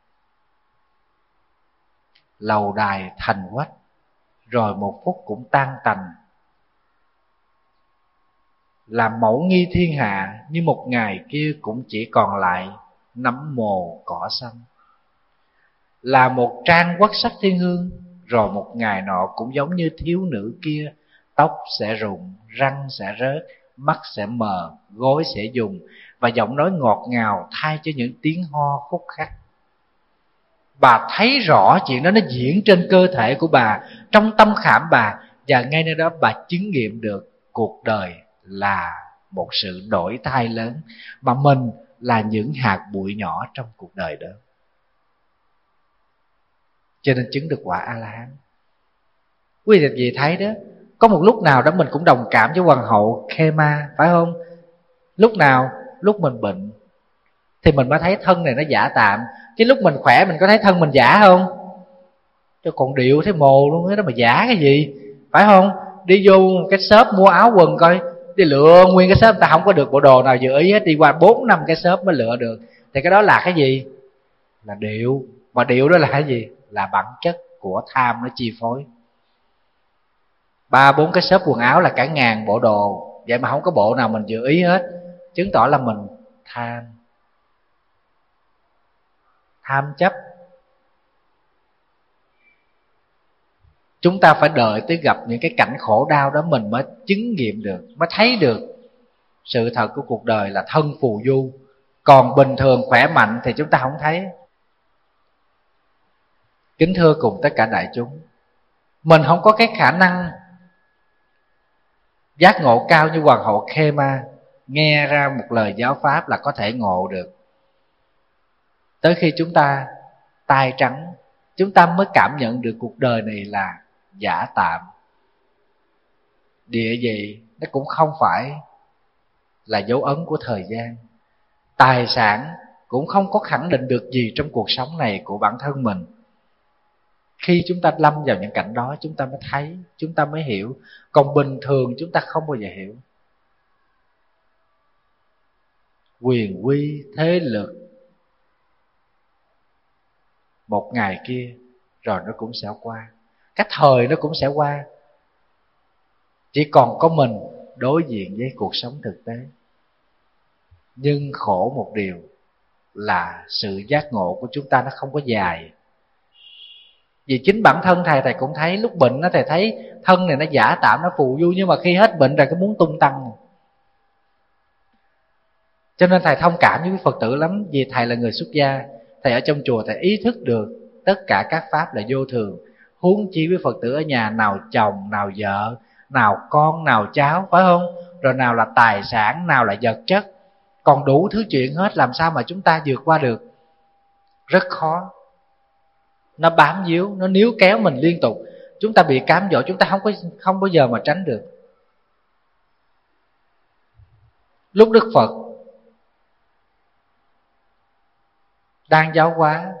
Lầu đài thành quách, rồi một phút cũng tan tành. Làm mẫu nghi thiên hạ, như một ngày kia cũng chỉ còn lại nấm mồ cỏ xanh. Là một trang quất sắc thiên hương, rồi một ngày nọ cũng giống như thiếu nữ kia, tóc sẽ rụng, răng sẽ rớt, mắt sẽ mờ, gối sẽ dùng, và giọng nói ngọt ngào thay cho những tiếng ho khúc khắc. Bà thấy rõ chuyện đó nó diễn trên cơ thể của bà, trong tâm khảm bà, và ngay nơi đó bà chứng nghiệm được cuộc đời là một sự đổi thay lớn, mà mình là những hạt bụi nhỏ trong cuộc đời đó. Cho nên chứng được quả A-la-hán. Quý vị thấy đó, có một lúc nào đó mình cũng đồng cảm với hoàng hậu Khema, phải không? Lúc nào? Lúc mình bệnh thì mình mới thấy thân này nó giả tạm, chứ lúc mình khỏe mình có thấy thân mình giả không? Cho còn điệu thấy mồ luôn đó, mà giả cái gì, phải không? Đi vô cái shop mua áo quần coi, đi lựa nguyên cái shop, ta không có được bộ đồ nào vừa ý hết, đi qua 4-5 cái shop mới lựa được. Thì cái đó là cái gì? Là điệu. Mà điệu đó là cái gì? Là bản chất của tham nó chi phối. 3-4 cái shop quần áo là cả ngàn bộ đồ, vậy mà không có bộ nào mình vừa ý hết, chứng tỏ là mình tham chấp. Chúng ta phải đợi tới gặp những cái cảnh khổ đau đó mình mới chứng nghiệm được, mới thấy được sự thật của cuộc đời là thân phù du. Còn bình thường khỏe mạnh thì chúng ta không thấy. Kính thưa cùng tất cả đại chúng, mình không có cái khả năng giác ngộ cao như hoàng hậu Khema, nghe ra một lời giáo pháp là có thể ngộ được. Tới khi chúng ta tay trắng, chúng ta mới cảm nhận được cuộc đời này là giả tạm. Địa vị nó cũng không phải là dấu ấn của thời gian. Tài sản cũng không có khẳng định được gì trong cuộc sống này của bản thân mình. Khi chúng ta lâm vào những cảnh đó, chúng ta mới thấy, chúng ta mới hiểu. Còn bình thường chúng ta không bao giờ hiểu. Quyền uy, thế lực, một ngày kia rồi nó cũng sẽ qua. cái thời nó cũng sẽ qua. Chỉ còn có mình đối diện với cuộc sống thực tế. Nhưng khổ một điều là sự giác ngộ của chúng ta nó không có dài. Vì chính bản thân thầy cũng thấy lúc bệnh thầy thấy thân này nó giả tạm, nó phù du, nhưng mà khi hết bệnh rồi cái muốn tung tăng. Cho nên thầy thông cảm với Phật tử lắm. Vì thầy là người xuất gia, thầy ở trong chùa thầy ý thức được tất cả các pháp là vô thường. Huống chi với Phật tử ở nhà, nào chồng, nào vợ, nào con, nào cháu, phải không? Rồi nào là tài sản, nào là vật chất, còn đủ thứ chuyện hết. Làm sao mà chúng ta vượt qua được? Rất khó. Nó bám víu, nó níu kéo mình liên tục. Chúng ta bị cám dỗ, chúng ta không bao giờ mà tránh được. Lúc Đức Phật đang giáo hóa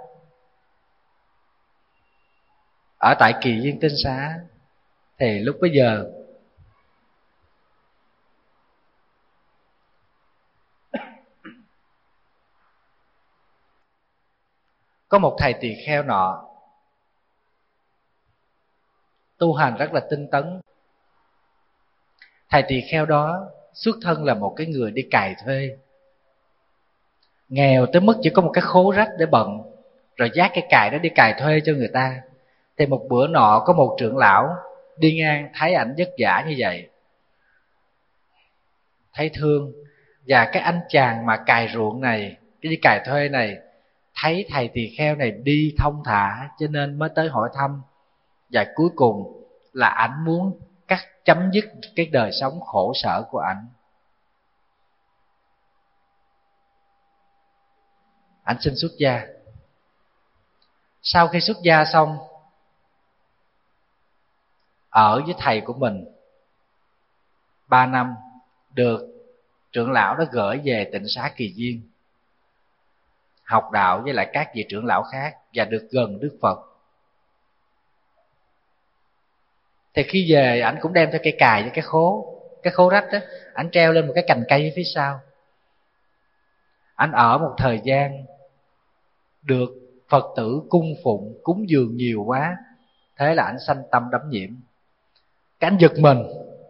ở tại Kỳ Viên Tinh Xá, thì lúc bấy giờ có một thầy tỳ kheo nọ tu hành rất là tinh tấn. Thầy tỳ kheo đó xuất thân là một cái người đi cày thuê, nghèo tới mức chỉ có một cái khố rách để bận, rồi vác cái cày đó đi cày thuê cho người ta. Thì một bữa nọ có một trưởng lão đi ngang thấy ảnh vất vả như vậy, thấy thương. Và cái anh chàng mà cày ruộng này, cái đi cày thuê này, thấy thầy tỳ kheo này đi thông thả cho nên mới tới hỏi thăm. Và cuối cùng là ảnh muốn chấm dứt cái đời sống khổ sở của ảnh. Ảnh xin xuất gia. Sau khi xuất gia xong, ở với thầy của mình 3 năm, được trưởng lão đó gửi về tịnh xá Kỳ Viên học đạo với lại các vị trưởng lão khác, và được gần Đức Phật. Thì khi về, ảnh cũng đem theo cây cài với cái khố rách đó, ảnh treo lên một cái cành cây phía sau. Ảnh ở một thời gian, được Phật tử cung phụng cúng dường nhiều quá, thế là ảnh sanh tâm đắm nhiễm. Cái ảnh giật mình,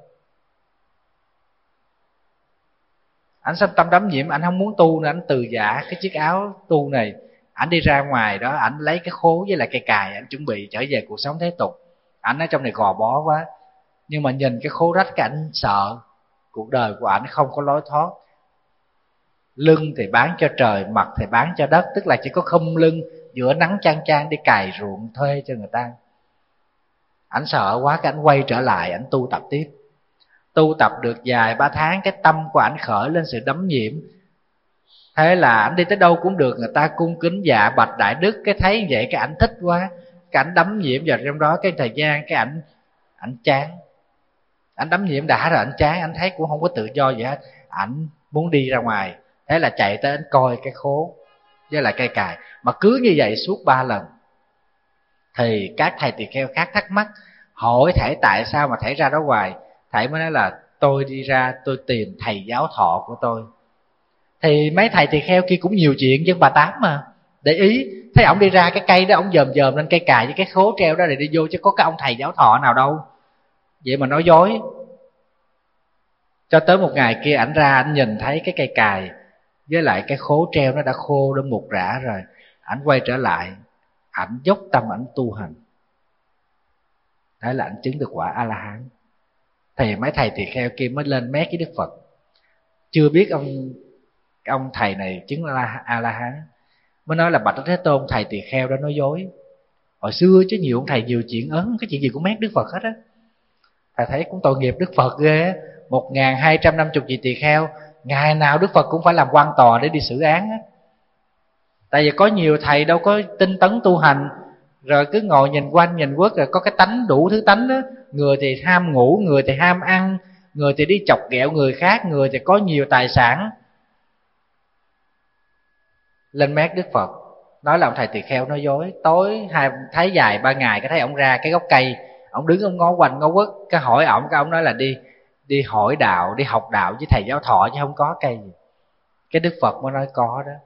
ảnh sanh tâm đắm nhiễm, ảnh không muốn tu nữa. Ảnh từ giả cái chiếc áo tu này, ảnh đi ra ngoài đó, ảnh lấy cái khố với lại cây cài, ảnh chuẩn bị trở về cuộc sống thế tục. Ảnh ở trong này gò bó quá, nhưng mà nhìn cái khố rách cái ảnh sợ cuộc đời của ảnh không có lối thoát. Lưng thì bán cho trời, mặt thì bán cho đất, tức là chỉ có khum lưng giữa nắng chang chang đi cày ruộng thuê cho người ta. Ảnh sợ quá, cái ảnh quay trở lại, ảnh tu tập tiếp. Tu tập được vài 3 tháng, cái tâm của ảnh khởi lên sự đắm nhiễm. Thế là ảnh đi tới đâu cũng được người ta cung kính dạ bạch đại đức. Cái thấy vậy cái ảnh thích quá, cái ảnh đắm nhiễm vào trong đó. Cái thời gian cái ảnh chán, ảnh đắm nhiễm đã rồi ảnh chán, ảnh thấy cũng không có tự do gì hết, ảnh muốn đi ra ngoài. Thế là chạy tới ảnh coi cái khố với lại cây cài. Mà cứ như vậy suốt 3 lần. Thì các thầy tỳ kheo khác thắc mắc, hỏi thầy tại sao mà thầy ra đó hoài. Thầy mới nói là tôi đi ra tôi tìm thầy giáo thọ của tôi. Thì mấy thầy tỳ kheo kia cũng nhiều chuyện dân bà Tám mà, để ý thấy ổng đi ra cái cây đó, ổng dòm dòm lên cây cài với cái khố treo đó để đi vô, chứ có cái ông thầy giáo thọ nào đâu. Vậy mà nói dối. Cho tới một ngày kia ảnh ra, ảnh nhìn thấy cái cây cài với lại cái khố treo nó đã khô, đã mục rã rồi. Ảnh quay trở lại, ảnh dốc tâm ảnh tu hành. Thế là ảnh chứng được quả A-la-hán. Thì mấy thầy tỳ kheo kia mới lên mét với Đức Phật. Chưa biết ông thầy này chứng A-la-hán, mới nói là bạch Đức Thế Tôn, thầy tỳ kheo đó nói dối. Hồi xưa chứ nhiều ông thầy nhiều chuyện ớn, cái chuyện gì cũng mét Đức Phật hết á. Thầy thấy cũng tội nghiệp Đức Phật ghê. 1250 vị tỳ kheo, ngày nào Đức Phật cũng phải làm quan tòa để đi xử án á. Tại vì có nhiều thầy đâu có tinh tấn tu hành, rồi cứ ngồi nhìn quanh nhìn quất, rồi có cái tánh đủ thứ tánh đó. Người thì ham ngủ, người thì ham ăn, người thì đi chọc ghẹo người khác, người thì có nhiều tài sản. Lên mét Đức Phật, nói là ông thầy tỳ kheo nói dối. Tối thấy dài 3 ngày, cái thấy ông ra cái gốc cây, ông đứng ông ngó quanh ngó quất, cái hỏi ổng, cái ông nói là đi hỏi đạo, đi học đạo với thầy giáo thọ chứ không có cây gì. Cái Đức Phật mới nói có đó.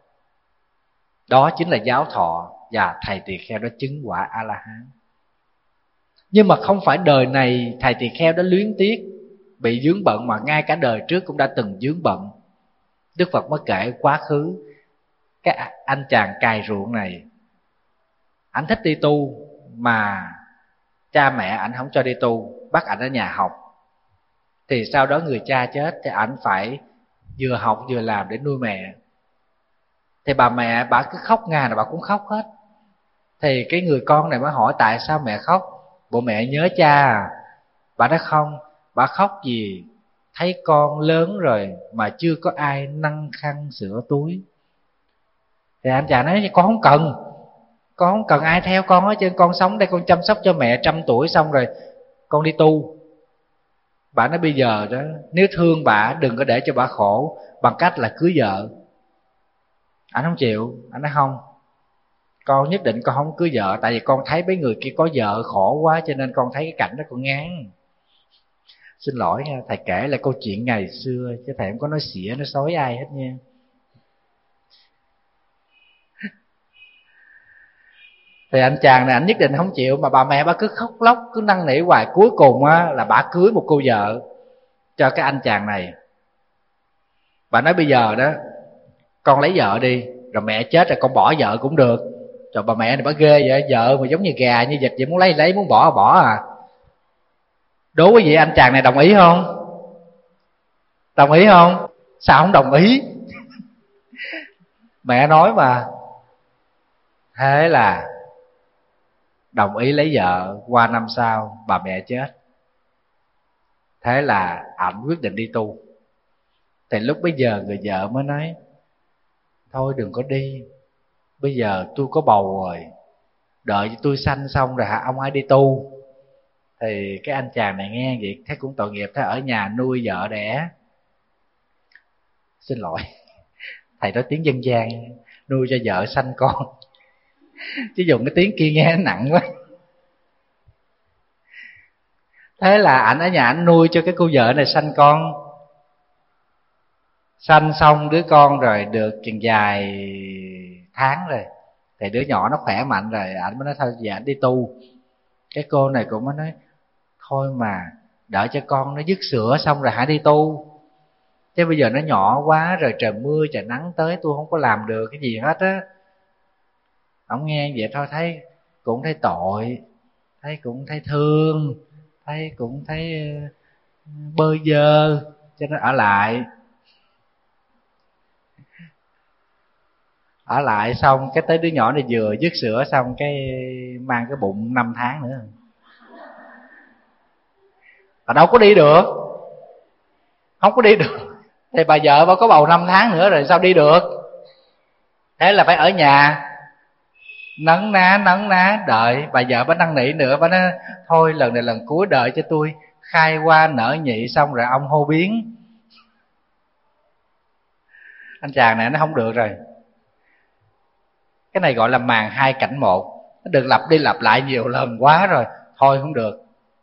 Đó chính là giáo thọ, và thầy tỳ kheo đó chứng quả A-la-hán. Nhưng mà không phải đời này thầy tỳ kheo đã luyến tiếc bị vướng bận, mà ngay cả đời trước cũng đã từng vướng bận. Đức Phật mới kể quá khứ cái anh chàng cày ruộng này, ảnh thích đi tu mà cha mẹ ảnh không cho đi tu, bắt ảnh ở nhà học. Thì sau đó người cha chết thì ảnh phải vừa học vừa làm để nuôi mẹ. Thì bà mẹ bà cứ khóc, ngày nào bà cũng khóc hết. Thì cái người con này mới hỏi tại sao mẹ khóc. Bộ mẹ nhớ cha à? Bà nói không, bà khóc gì thấy con lớn rồi mà chưa có ai nâng khăn sửa túi. Thì anh chàng nói con không cần ai theo con hết, chứ con sống đây con chăm sóc cho mẹ 100 tuổi xong rồi con đi tu. Bà nói bây giờ đó, nếu thương bà đừng có để cho bà khổ bằng cách là cưới vợ. Anh không chịu, anh nói không, con nhất định con không cưới vợ, tại vì con thấy mấy người kia có vợ khổ quá, cho nên con thấy cái cảnh đó con ngán. Xin lỗi nha, thầy kể lại câu chuyện ngày xưa chứ thầy không có nói xỉa nói xối ai hết nha. Thì anh chàng này anh nhất định không chịu, mà bà mẹ bà cứ khóc lóc cứ năn nỉ hoài. Cuối cùng á là bà cưới một cô vợ cho cái anh chàng này. Bà nói bây giờ đó con lấy vợ đi, rồi mẹ chết rồi con bỏ vợ cũng được. Trời, bà mẹ này bà ghê vậy, vợ mà giống như gà như vịt vậy, muốn lấy muốn bỏ à. Đố quý vị anh chàng này đồng ý không? Đồng ý không? Sao không đồng ý? Mẹ nói mà. Thế là đồng ý lấy vợ. Qua năm sau bà mẹ chết. Thế là ảnh quyết định đi tu. Thì lúc bấy giờ người vợ mới nói thôi đừng có đi, bây giờ tôi có bầu rồi, đợi cho tôi sanh xong rồi ông hãy đi tu. Thì cái anh chàng này nghe vậy thấy cũng tội nghiệp, thấy ở nhà nuôi vợ đẻ. Xin lỗi, thầy nói tiếng dân gian, nuôi cho vợ sanh con chứ dùng cái tiếng kia nghe nặng quá. Thế là ảnh ở nhà ảnh nuôi cho cái cô vợ này sanh con. Sanh xong đứa con rồi được chừng vài tháng rồi thì đứa nhỏ nó khỏe mạnh rồi, ảnh mới nói thôi giờ ảnh đi tu. Cái cô này cũng mới nói thôi mà đợi cho con nó dứt sữa xong rồi hãy đi tu, chứ bây giờ nó nhỏ quá rồi trời mưa trời nắng tới tôi không có làm được cái gì hết á. Ông nghe vậy thôi thấy cũng thấy tội, thấy cũng thấy thương, thấy cũng thấy bơ vơ, cho nên ở lại xong cái tới đứa nhỏ này vừa dứt sữa xong cái mang cái bụng 5 tháng nữa, mà đâu có đi được, không có đi được. Thì bà vợ bà có bầu 5 tháng nữa rồi sao đi được. Thế là phải ở nhà nấn ná đợi. Bà vợ bà năn nỉ nữa, bà nói thôi lần này lần cuối đợi cho tôi khai qua nở nhị xong rồi ông hô biến. Anh chàng này nó không được rồi. Cái này gọi là màn hai cảnh một, nó được lặp đi lặp lại nhiều lần quá rồi, thôi không được.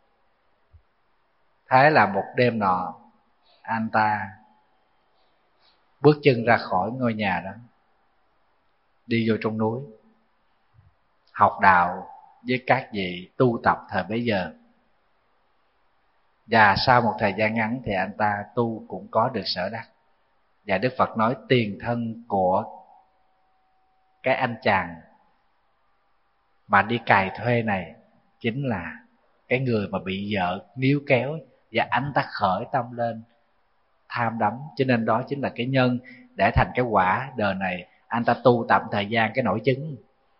Thế là một đêm nọ anh ta bước chân ra khỏi ngôi nhà đó, đi vô trong núi học đạo với các vị tu tập thời bấy giờ. Và sau một thời gian ngắn thì anh ta tu cũng có được sở đắc. Và Đức Phật nói tiền thân của cái anh chàng mà đi cày thuê này chính là cái người mà bị vợ níu kéo, và anh ta khởi tâm lên tham đắm, cho nên đó chính là cái nhân để thành cái quả đời này anh ta tu tạm thời gian cái nổi chứng.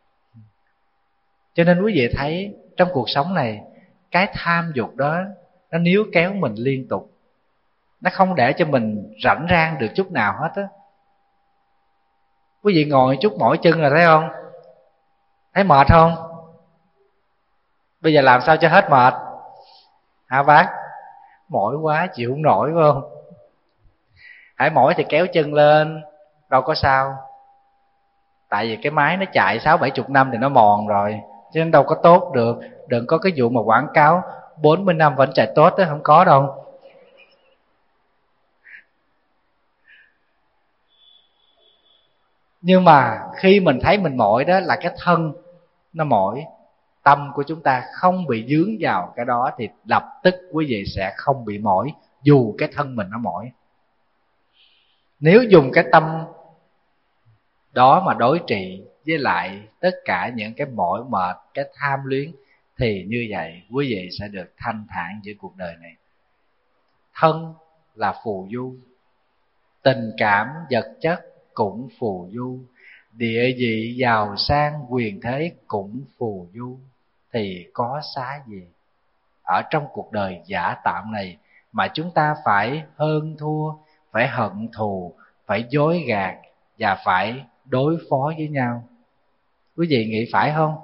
Cho nên quý vị thấy trong cuộc sống này cái tham dục đó nó níu kéo mình liên tục, nó không để cho mình rảnh rang được chút nào hết á. Quý vị ngồi chút mỏi chân rồi thấy không? Thấy mệt không? Bây giờ làm sao cho hết mệt hả bác? Mỏi quá chịu không nổi phải không? Hãy mỏi thì kéo chân lên, đâu có sao. Tại vì cái máy nó chạy 60-70 năm thì nó mòn rồi, chứ nó đâu có tốt được. Đừng có cái vụ mà quảng cáo 40 năm vẫn chạy tốt đó, không có đâu. Nhưng mà khi mình thấy mình mỏi đó là cái thân nó mỏi, tâm của chúng ta không bị dướng vào cái đó thì lập tức quý vị sẽ không bị mỏi, dù cái thân mình nó mỏi. Nếu dùng cái tâm đó mà đối trị với lại tất cả những cái mỏi mệt, cái tham luyến, thì như vậy quý vị sẽ được thanh thản giữa cuộc đời này. Thân là phù du, tình cảm vật chất cũng phù du, địa vị giàu sang quyền thế cũng phù du, thì có xá gì ở trong cuộc đời giả tạm này mà chúng ta phải hơn thua, phải hận thù, phải dối gạt và phải đối phó với nhau. Quý vị nghĩ phải không?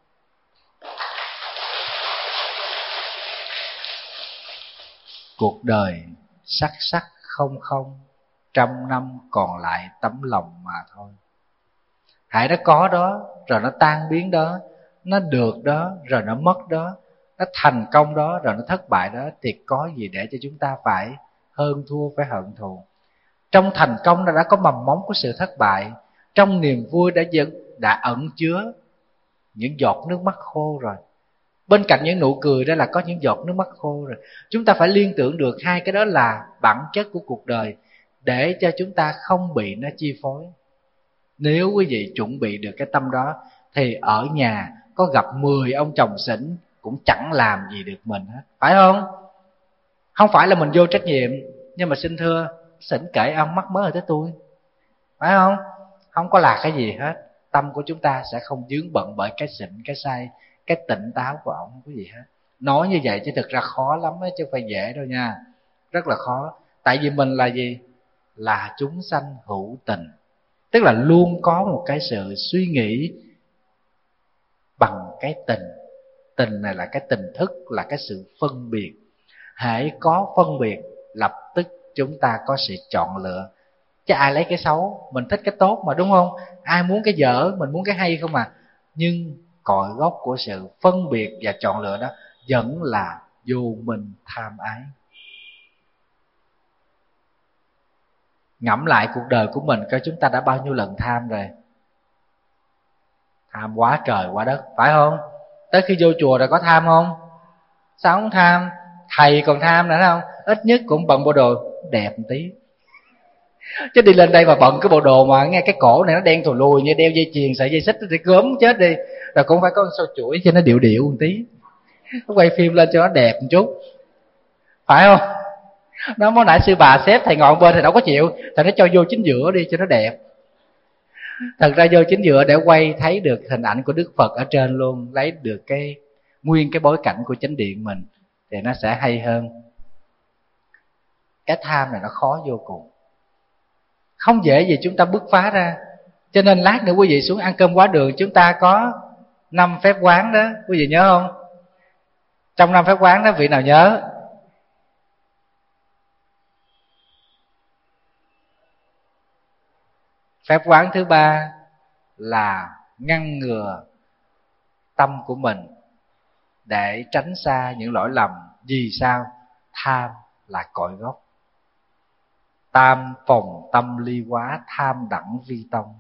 Cuộc đời sắc sắc không không, 100 năm còn lại tấm lòng mà thôi. Hãy nó có đó rồi nó tan biến đó, nó được đó rồi nó mất đó, nó thành công đó rồi nó thất bại đó, thì có gì để cho chúng ta phải hơn thua, phải hận thù. Trong thành công đã có mầm móng của sự thất bại, trong niềm vui đã ẩn chứa những giọt nước mắt khô rồi. Bên cạnh những nụ cười đó là có những giọt nước mắt khô rồi. Chúng ta phải liên tưởng được hai cái đó là bản chất của cuộc đời, để cho chúng ta không bị nó chi phối. Nếu quý vị chuẩn bị được cái tâm đó thì ở nhà có gặp 10 ông chồng xỉn cũng chẳng làm gì được mình hết, phải không? Không phải là mình vô trách nhiệm, nhưng mà xin thưa, xỉn kệ ông, mắc mớ rồi tới tôi, phải không? Không có là cái gì hết. Tâm của chúng ta sẽ không vướng bận bởi cái xỉn, cái say, cái tỉnh táo của ổng, cái gì hết. Nói như vậy chứ thực ra khó lắm ấy, chứ không phải dễ đâu nha. Rất là khó. Tại vì mình là gì? Là chúng sanh hữu tình, tức là luôn có một cái sự suy nghĩ bằng cái tình. Tình này là cái tình thức, là cái sự phân biệt. Hễ có phân biệt, lập tức chúng ta có sự chọn lựa. Chứ ai lấy cái xấu, mình thích cái tốt mà, đúng không? Ai muốn cái dở, mình muốn cái hay không à. Nhưng cội gốc của sự phân biệt và chọn lựa đó vẫn là vô minh tham ái. Ngẫm lại cuộc đời của mình coi chúng ta đã bao nhiêu lần tham rồi. Tham quá trời quá đất, phải không? Tới khi vô chùa rồi có tham không? Sao không tham? Thầy còn tham nữa không? Ít nhất cũng bận bộ đồ đẹp một tí. Chứ đi lên đây mà bận cái bộ đồ mà nghe cái cổ này nó đen thù lùi, như đeo dây chuyền, sợi dây xích thì gớm chết đi. Rồi cũng phải có sâu chuỗi cho nó điệu điệu một tí, nó quay phim lên cho nó đẹp một chút, phải không? Nó mới nãy sư bà xếp thầy ngồi bên thì đâu có chịu, thầy nó cho vô chính giữa đi cho nó đẹp. Thật ra vô chính giữa để quay thấy được hình ảnh của Đức Phật ở trên luôn, lấy được cái nguyên cái bối cảnh của chánh điện mình thì nó sẽ hay hơn. Cái tham này nó khó vô cùng, không dễ gì chúng ta bứt phá ra. Cho nên lát nữa quý vị xuống ăn cơm quá đường, chúng ta có 5 phép quán đó, quý vị nhớ không? Trong 5 phép quán đó vị nào nhớ? Phép quán thứ 3 là ngăn ngừa tâm của mình để tránh xa những lỗi lầm. Vì sao? Tham là cội gốc. Tam phòng tâm ly quá, tham đẳng vi tông.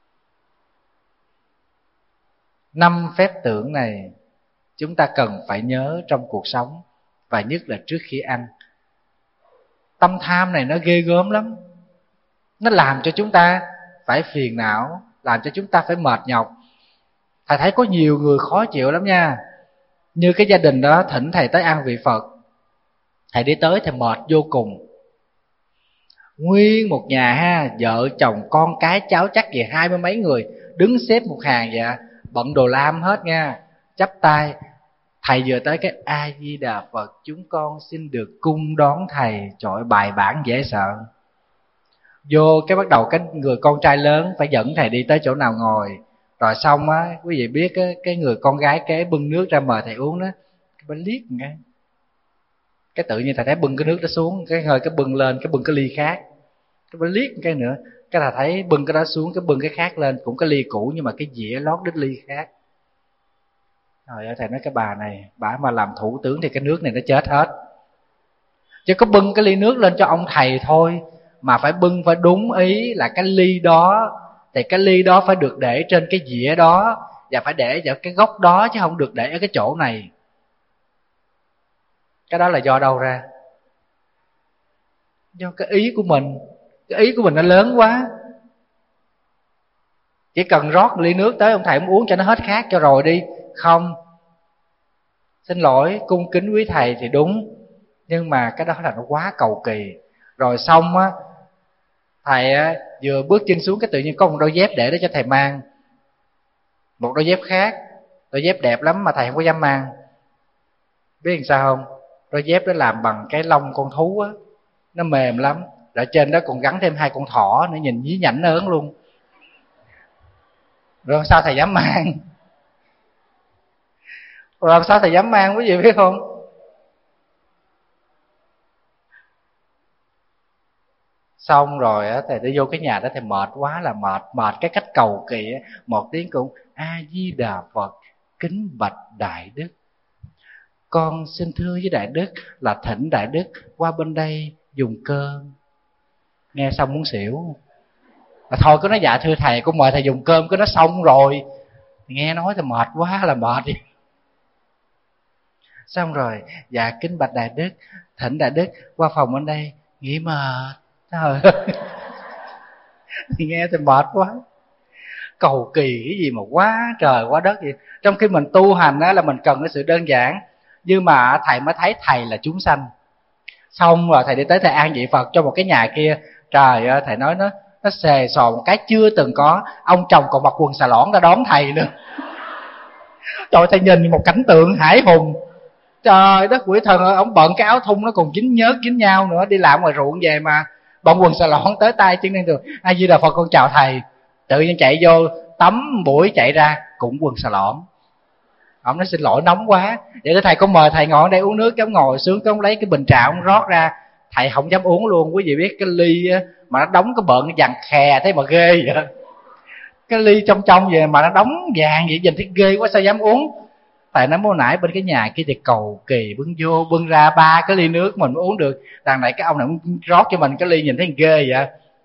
5 phép tưởng này chúng ta cần phải nhớ trong cuộc sống, và nhất là trước khi ăn. Tâm tham này nó ghê gớm lắm, nó làm cho chúng ta phải phiền não, làm cho chúng ta phải mệt nhọc. Thầy thấy có nhiều người khó chịu lắm nha. Như cái gia đình đó thỉnh thầy tới ăn vị Phật, thầy đi tới thầy mệt vô cùng. Nguyên một nhà ha, vợ chồng con cái cháu chắc gì 20 mấy người đứng xếp một hàng vậy, bận đồ lam hết nha, chắp tay. Thầy vừa tới cái A Di Đà Phật, chúng con xin được cung đón thầy. Trời ơi, bài bản dễ sợ. Vô cái bắt đầu cái người con trai lớn phải dẫn thầy đi tới chỗ nào ngồi. Rồi xong á, quý vị biết á, cái người con gái kế bưng nước ra mời thầy uống đó, cái liếc cái tự nhiên thầy thấy bưng cái nước đó xuống, cái hơi cái bưng lên, cái bưng cái ly khác, cái liếc cái nữa, cái thầy thấy bưng cái đó xuống, cái bưng cái khác lên, cũng cái ly cũ nhưng mà cái dĩa lót đít ly khác. Trời ơi, thầy nói cái bà này, bà mà làm thủ tướng thì cái nước này nó chết hết. Chứ có bưng cái ly nước lên cho ông thầy thôi, mà phải bưng phải đúng ý là cái ly đó, thì cái ly đó phải được để trên cái dĩa đó, và phải để ở cái góc đó chứ không được để ở cái chỗ này. Cái đó là do đâu ra? Do cái ý của mình. Cái ý của mình nó lớn quá. Chỉ cần rót ly nước tới, ông thầy ông uống cho nó hết khát cho rồi đi. Không. Xin lỗi, cung kính quý thầy thì đúng, nhưng mà cái đó là nó quá cầu kỳ. Rồi xong á, thầy á, vừa bước chân xuống cái tự nhiên có một đôi dép để đó cho thầy mang. Một đôi dép khác, đôi dép đẹp lắm mà thầy không có dám mang. Biết làm sao không? Đôi dép đó làm bằng cái lông con thú á, nó mềm lắm. Ở trên đó còn gắn thêm 2 con thỏ nữa, nhìn nhí nhảnh ớn luôn. Rồi sao thầy dám mang? Rồi làm sao thầy dám mang, quý vị biết không? Xong rồi á, thầy đi vô cái nhà đó thầy mệt quá là mệt cái cách cầu kỳ á, một tiếng cũng A Di Đà Phật, kính bạch đại đức, con xin thưa với đại đức là thỉnh đại đức qua bên đây dùng cơm. Nghe xong muốn xỉu. Thôi cứ nói dạ thưa thầy, con mời thầy dùng cơm, cứ nói xong rồi. Nghe nói thì mệt quá là mệt đi. Xong rồi, dạ kính bạch đại đức, thỉnh đại đức qua phòng bên đây nghỉ mệt. Trời ơi. Thì nghe thì mệt quá. Cầu kỳ cái gì mà quá trời quá đất vậy. Trong khi mình tu hành á là mình cần cái sự đơn giản. Nhưng mà thầy mới thấy thầy là chúng sanh. Xong rồi thầy đi tới thầy an vị Phật cho một cái nhà kia. Trời ơi, thầy nói nó xề xò một cái chưa từng có. Ông chồng còn mặc quần xà lõn ra đón thầy nữa. Trời, thầy nhìn một cảnh tượng hải hùng. Trời đất quỷ thần ơi, ông bận cái áo thun nó còn dính nhớt dính nhau nữa, đi làm ngoài ruộng về mà bận quần xà lọn tới tay chân lên đường. A Di Đà Phật, con chào thầy. Tự nhiên chạy vô tắm buổi chạy ra cũng quần xà lọn. Ông nói xin lỗi nóng quá. Vậy đó thầy có mời thầy ngồi ở đây uống nước, cái ông ngồi xuống cái ông lấy cái bình trà ông rót ra. Thầy không dám uống luôn. Quý vị biết cái ly á, mà nó đóng cái bợn vàng khè thế mà ghê vậy. Cái ly trong về mà nó đóng vàng vậy, nhìn thấy ghê quá sao dám uống. Tại nó mới nãy bên cái nhà kia thì cầu kỳ bưng ra 3 cái ly nước mình mới uống được. Đằng này cái ông này rót cho mình cái ly nhìn thấy ghê vậy.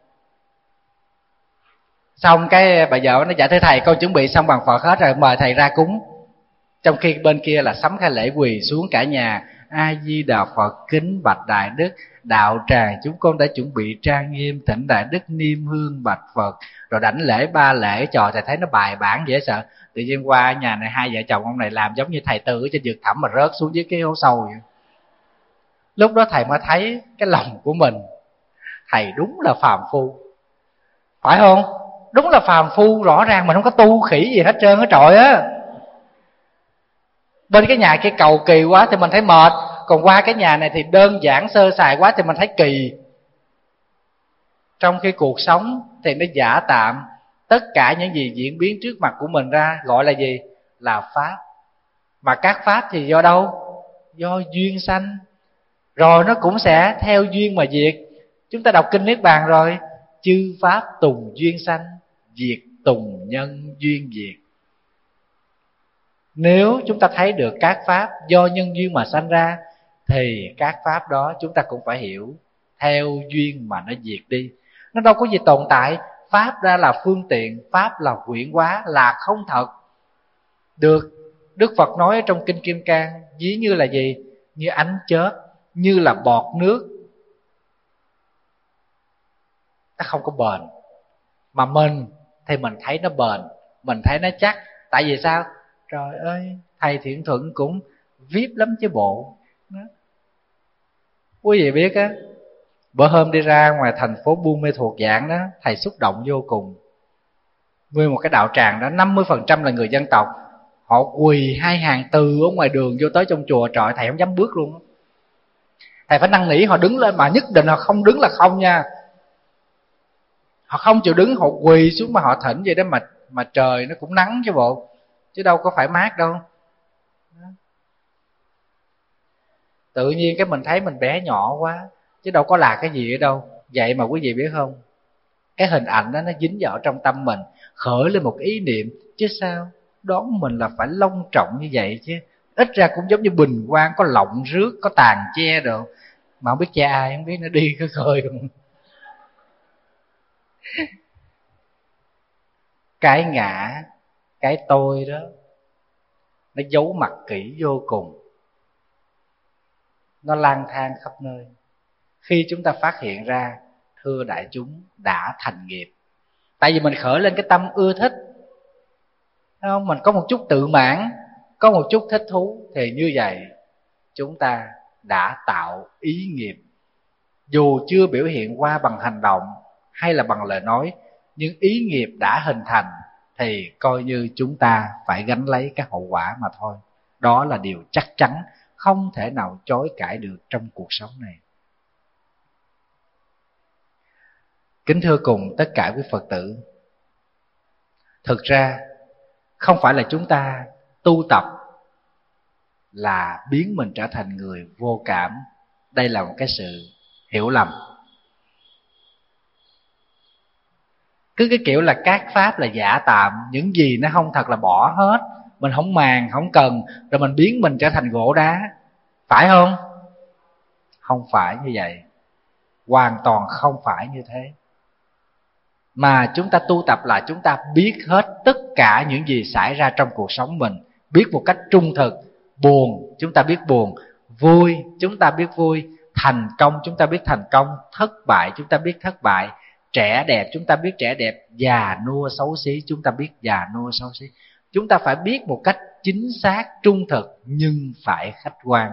Xong cái bà vợ nó dạ thưa thầy, con chuẩn bị xong bằng Phật hết rồi, mời thầy ra cúng. Trong khi bên kia là sắm khai lễ quỳ xuống cả nhà. A Di Đà Phật, kính bạch đại đức, đạo tràng chúng con đã chuẩn bị trang nghiêm, thỉnh đại đức niêm hương bạch Phật. Rồi đảnh lễ 3 lễ. Trời, thầy thấy nó bài bản dễ sợ. Tự nhiên qua nhà này 2 vợ chồng ông này làm giống như thầy Tư ở trên vực thẳm mà rớt xuống dưới cái hố sâu vậy. Lúc đó thầy mới thấy cái lòng của mình. Thầy đúng là phàm phu, phải không? Đúng là phàm phu, rõ ràng mình không có tu khỉ gì hết trơn á trời á. Bên cái nhà kia cầu kỳ quá thì mình thấy mệt, còn qua cái nhà này thì đơn giản sơ sài quá thì mình thấy kỳ. Trong khi cuộc sống thì nó giả tạm. Tất cả những gì diễn biến trước mặt của mình ra gọi là gì? Là pháp. Mà các pháp thì do đâu? Do duyên sanh. Rồi nó cũng sẽ theo duyên mà diệt. Chúng ta đọc kinh Niết Bàn rồi. Chư pháp tùng duyên sanh, diệt tùng nhân duyên diệt. Nếu chúng ta thấy được các pháp do nhân duyên mà sanh ra, thì các pháp đó chúng ta cũng phải hiểu theo duyên mà nó diệt đi. Nó đâu có gì tồn tại. Pháp ra là phương tiện, pháp là huyễn hóa, là không thật. Được Đức Phật nói trong Kinh Kim Cang, ví như là gì? Như ánh chớp, như là bọt nước. Nó không có bền. Mà mình thì mình thấy nó bền, mình thấy nó chắc. Tại vì sao? Trời ơi, thầy Thiện Thuận cũng VIP lắm chứ bộ đó. Quý vị biết á, bữa hôm đi ra ngoài thành phố Buôn Mê Thuột giảng đó, thầy xúc động vô cùng. Nguyên một cái đạo tràng đó 50% là người dân tộc. Họ quỳ 2 hàng từ ở ngoài đường vô tới trong chùa, trời, thầy không dám bước luôn. Thầy phải năn nỉ họ đứng lên, mà nhất định họ không đứng là không nha. Họ không chịu đứng, họ quỳ xuống mà họ thỉnh vậy đó, mà trời nó cũng nắng chứ bộ, chứ đâu có phải mát đâu. Tự nhiên cái mình thấy mình bé nhỏ quá, chứ đâu có là cái gì ở đâu. Vậy mà quý vị biết không, cái hình ảnh đó nó dính vào trong tâm mình, khởi lên một ý niệm, chứ sao đón mình là phải long trọng như vậy chứ. Ít ra cũng giống như bình quan, có lọng rước, có tàn che được. Mà không biết che ai, không biết nó đi cái khơi không. cái tôi đó nó giấu mặt kỹ vô cùng, nó lang thang khắp nơi. Khi chúng ta phát hiện ra, thưa đại chúng, đã thành nghiệp. Tại vì mình khởi lên cái tâm ưa thích, thấy không? Mình có một chút tự mãn, có một chút thích thú, thì như vậy chúng ta đã tạo ý nghiệp. Dù chưa biểu hiện qua bằng hành động hay là bằng lời nói, nhưng ý nghiệp đã hình thành thì coi như chúng ta phải gánh lấy cái hậu quả mà thôi. Đó là điều chắc chắn, không thể nào chối cãi được trong cuộc sống này. Kính thưa cùng tất cả quý Phật tử, thực ra không phải là chúng ta tu tập là biến mình trở thành người vô cảm. Đây là một cái sự hiểu lầm. Cứ cái kiểu là các pháp là giả tạm, những gì nó không thật là bỏ hết, mình không màng, không cần, rồi mình biến mình trở thành gỗ đá. Phải không? Không phải như vậy. Hoàn toàn không phải như thế. Mà chúng ta tu tập là chúng ta biết hết tất cả những gì xảy ra trong cuộc sống mình, biết một cách trung thực. Buồn chúng ta biết buồn, vui chúng ta biết vui, thành công chúng ta biết thành công, thất bại chúng ta biết thất bại, trẻ đẹp chúng ta biết trẻ đẹp, già nua xấu xí chúng ta biết già nua xấu xí. Chúng ta phải biết một cách chính xác, trung thực, nhưng phải khách quan.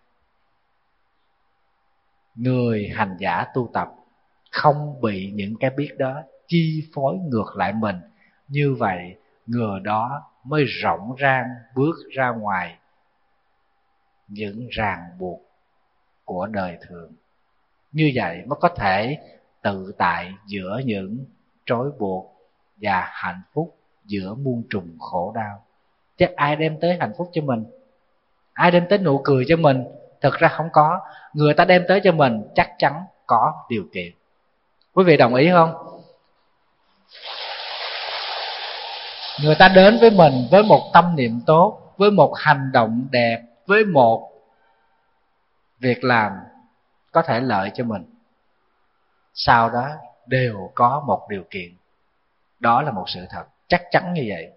Người hành giả tu tập không bị những cái biết đó chi phối ngược lại mình, như vậy người đó mới rộng rang bước ra ngoài những ràng buộc của đời thường. Như vậy mới có thể tự tại giữa những trói buộc và hạnh phúc giữa muôn trùng khổ đau. Chứ ai đem tới hạnh phúc cho mình, ai đem tới nụ cười cho mình? Thực ra không có. Người ta đem tới cho mình chắc chắn có điều kiện. Quý vị đồng ý không? Người ta đến với mình với một tâm niệm tốt, với một hành động đẹp, với một việc làm có thể lợi cho mình, sau đó đều có một điều kiện. Đó là một sự thật, chắc chắn như vậy.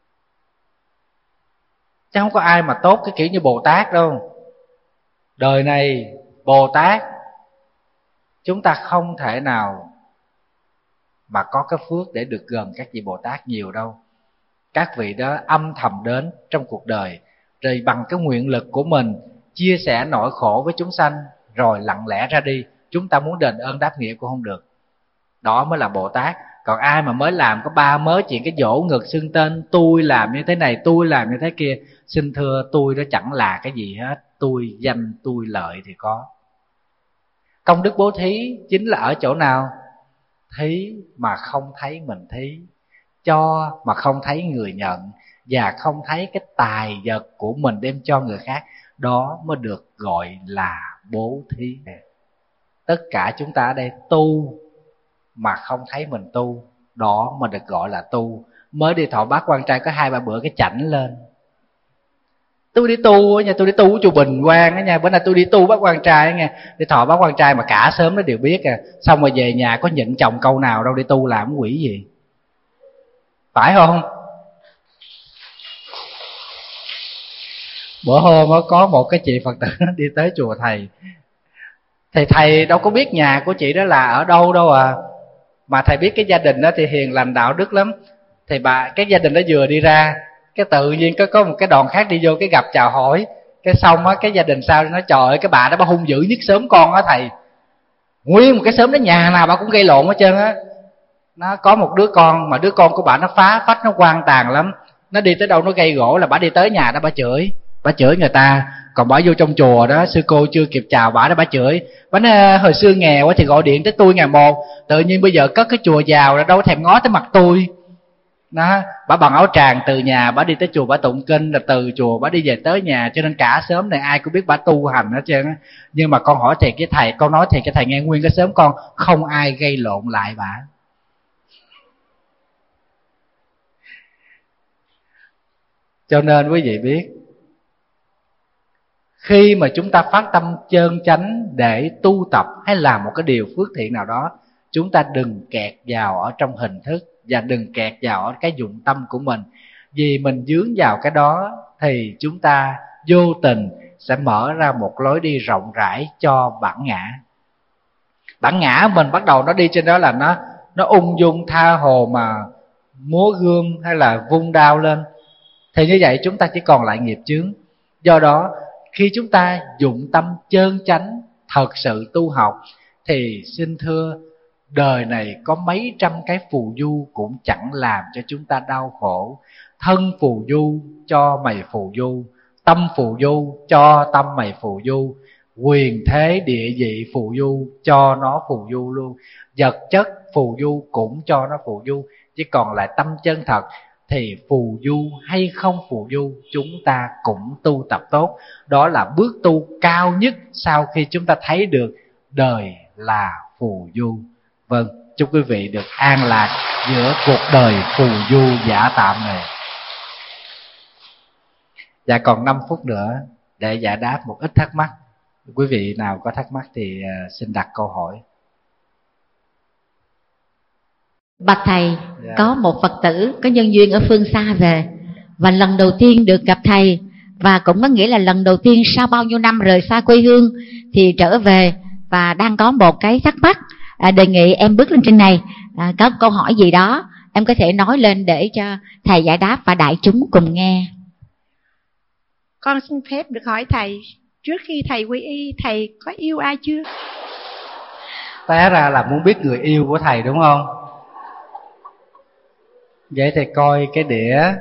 Chứ không có ai mà tốt cái kiểu như Bồ Tát đâu. Đời này Bồ Tát chúng ta không thể nào mà có cái phước để được gần các vị Bồ Tát nhiều đâu. Các vị đó âm thầm đến trong cuộc đời, rồi bằng cái nguyện lực của mình chia sẻ nỗi khổ với chúng sanh, rồi lặng lẽ ra đi. Chúng ta muốn đền ơn đáp nghĩa cũng không được. Đó mới là Bồ Tát. Còn ai mà mới làm có ba mớ chuyện cái vỗ ngực xưng tên, tôi làm như thế này, tôi làm như thế kia, xin thưa tôi đó chẳng là cái gì hết. Tôi danh, tôi lợi thì có. Công đức bố thí chính là ở chỗ nào? Thí mà không thấy mình thí, cho mà không thấy người nhận, và không thấy cái tài vật của mình đem cho người khác. Đó mới được gọi là bố thí. Tất cả chúng ta ở đây tu mà không thấy mình tu, đó mà được gọi là tu. Mới đi thọ bát quan trai có 2-3 bữa cái chảnh lên, tôi đi tu á nha, tôi đi tu ở chùa Bình Quang á nha, bữa nay tôi đi tu bát quan trai á nha, đi thọ bát quan trai mà cả sớm nó đều biết à. Xong rồi về nhà có nhịn chồng câu nào đâu, đi tu làm quỷ gì, phải không? Bữa hôm có một cái chị Phật tử đi tới chùa thầy, thì thầy đâu có biết nhà của chị đó là ở đâu đâu à, mà thầy biết cái gia đình đó thì hiền lành đạo đức lắm. Thì cái gia đình đó vừa đi ra, cái tự nhiên có một cái đoàn khác đi vô, cái gặp chào hỏi, cái xong á cái gia đình sau nó trời ơi, cái bà đó bà hung dữ nhất xóm con á thầy. Nguyên một cái xóm đó nhà nào bà cũng gây lộn hết trơn á. Nó có một đứa con mà đứa con của bà nó phá phách, nó quan tàn lắm. Nó đi tới đâu nó gây gỗ là bà đi tới nhà đó bà chửi người ta. Còn bà vô trong chùa đó, sư cô chưa kịp chào bà đó bà chửi. Bà nói hồi xưa nghèo quá thì gọi điện tới tôi ngày một, tự nhiên bây giờ cất cái chùa giàu là đâu thèm ngó tới mặt tôi. Đó, bà bằng áo tràng từ nhà bà đi tới chùa bà tụng kinh, là từ chùa bà đi về tới nhà, cho nên cả xóm này ai cũng biết bà tu hành hết trơn á. Nhưng mà con hỏi thiệt cái thầy, con nói thiệt cái thầy nghe, nguyên cái xóm con không ai gây lộn lại bà. Cho nên quý vị biết, khi mà chúng ta phát tâm chân chánh để tu tập hay làm một cái điều phước thiện nào đó, chúng ta đừng kẹt vào ở trong hình thức, và đừng kẹt vào ở cái dụng tâm của mình. Vì mình dướng vào cái đó thì chúng ta vô tình sẽ mở ra một lối đi rộng rãi cho bản ngã. Bản ngã mình bắt đầu nó đi trên đó là nó ung dung tha hồ mà múa gươm hay là vung đao lên, thì như vậy chúng ta chỉ còn lại nghiệp chướng. Do đó khi chúng ta dụng tâm chân chánh thật sự tu học thì xin thưa, đời này có mấy trăm cái phù du cũng chẳng làm cho chúng ta đau khổ. Thân phù du cho mày phù du, tâm phù du cho tâm mày phù du, quyền thế địa vị phù du cho nó phù du luôn, vật chất phù du cũng cho nó phù du. Chỉ còn lại tâm chân thật thì phù du hay không phù du chúng ta cũng tu tập tốt. Đó là bước tu cao nhất sau khi chúng ta thấy được đời là phù du. Vâng, chúc quý vị được an lạc giữa cuộc đời phù du giả tạm này. Dạ còn 5 phút nữa để giải đáp một ít thắc mắc. Quý vị nào có thắc mắc thì xin đặt câu hỏi. Bạch thầy, có một Phật tử có nhân duyên ở phương xa về và lần đầu tiên được gặp thầy, và cũng có nghĩa là lần đầu tiên sau bao nhiêu năm rời xa quê hương thì trở về, và đang có một cái thắc mắc. Đề nghị em bước lên trên này, có câu hỏi gì đó em có thể nói lên để cho thầy giải đáp và đại chúng cùng nghe. Con xin phép được hỏi thầy, trước khi thầy quy y, thầy có yêu ai chưa? Té ra là muốn biết người yêu của thầy đúng không? Vậy thì coi cái đĩa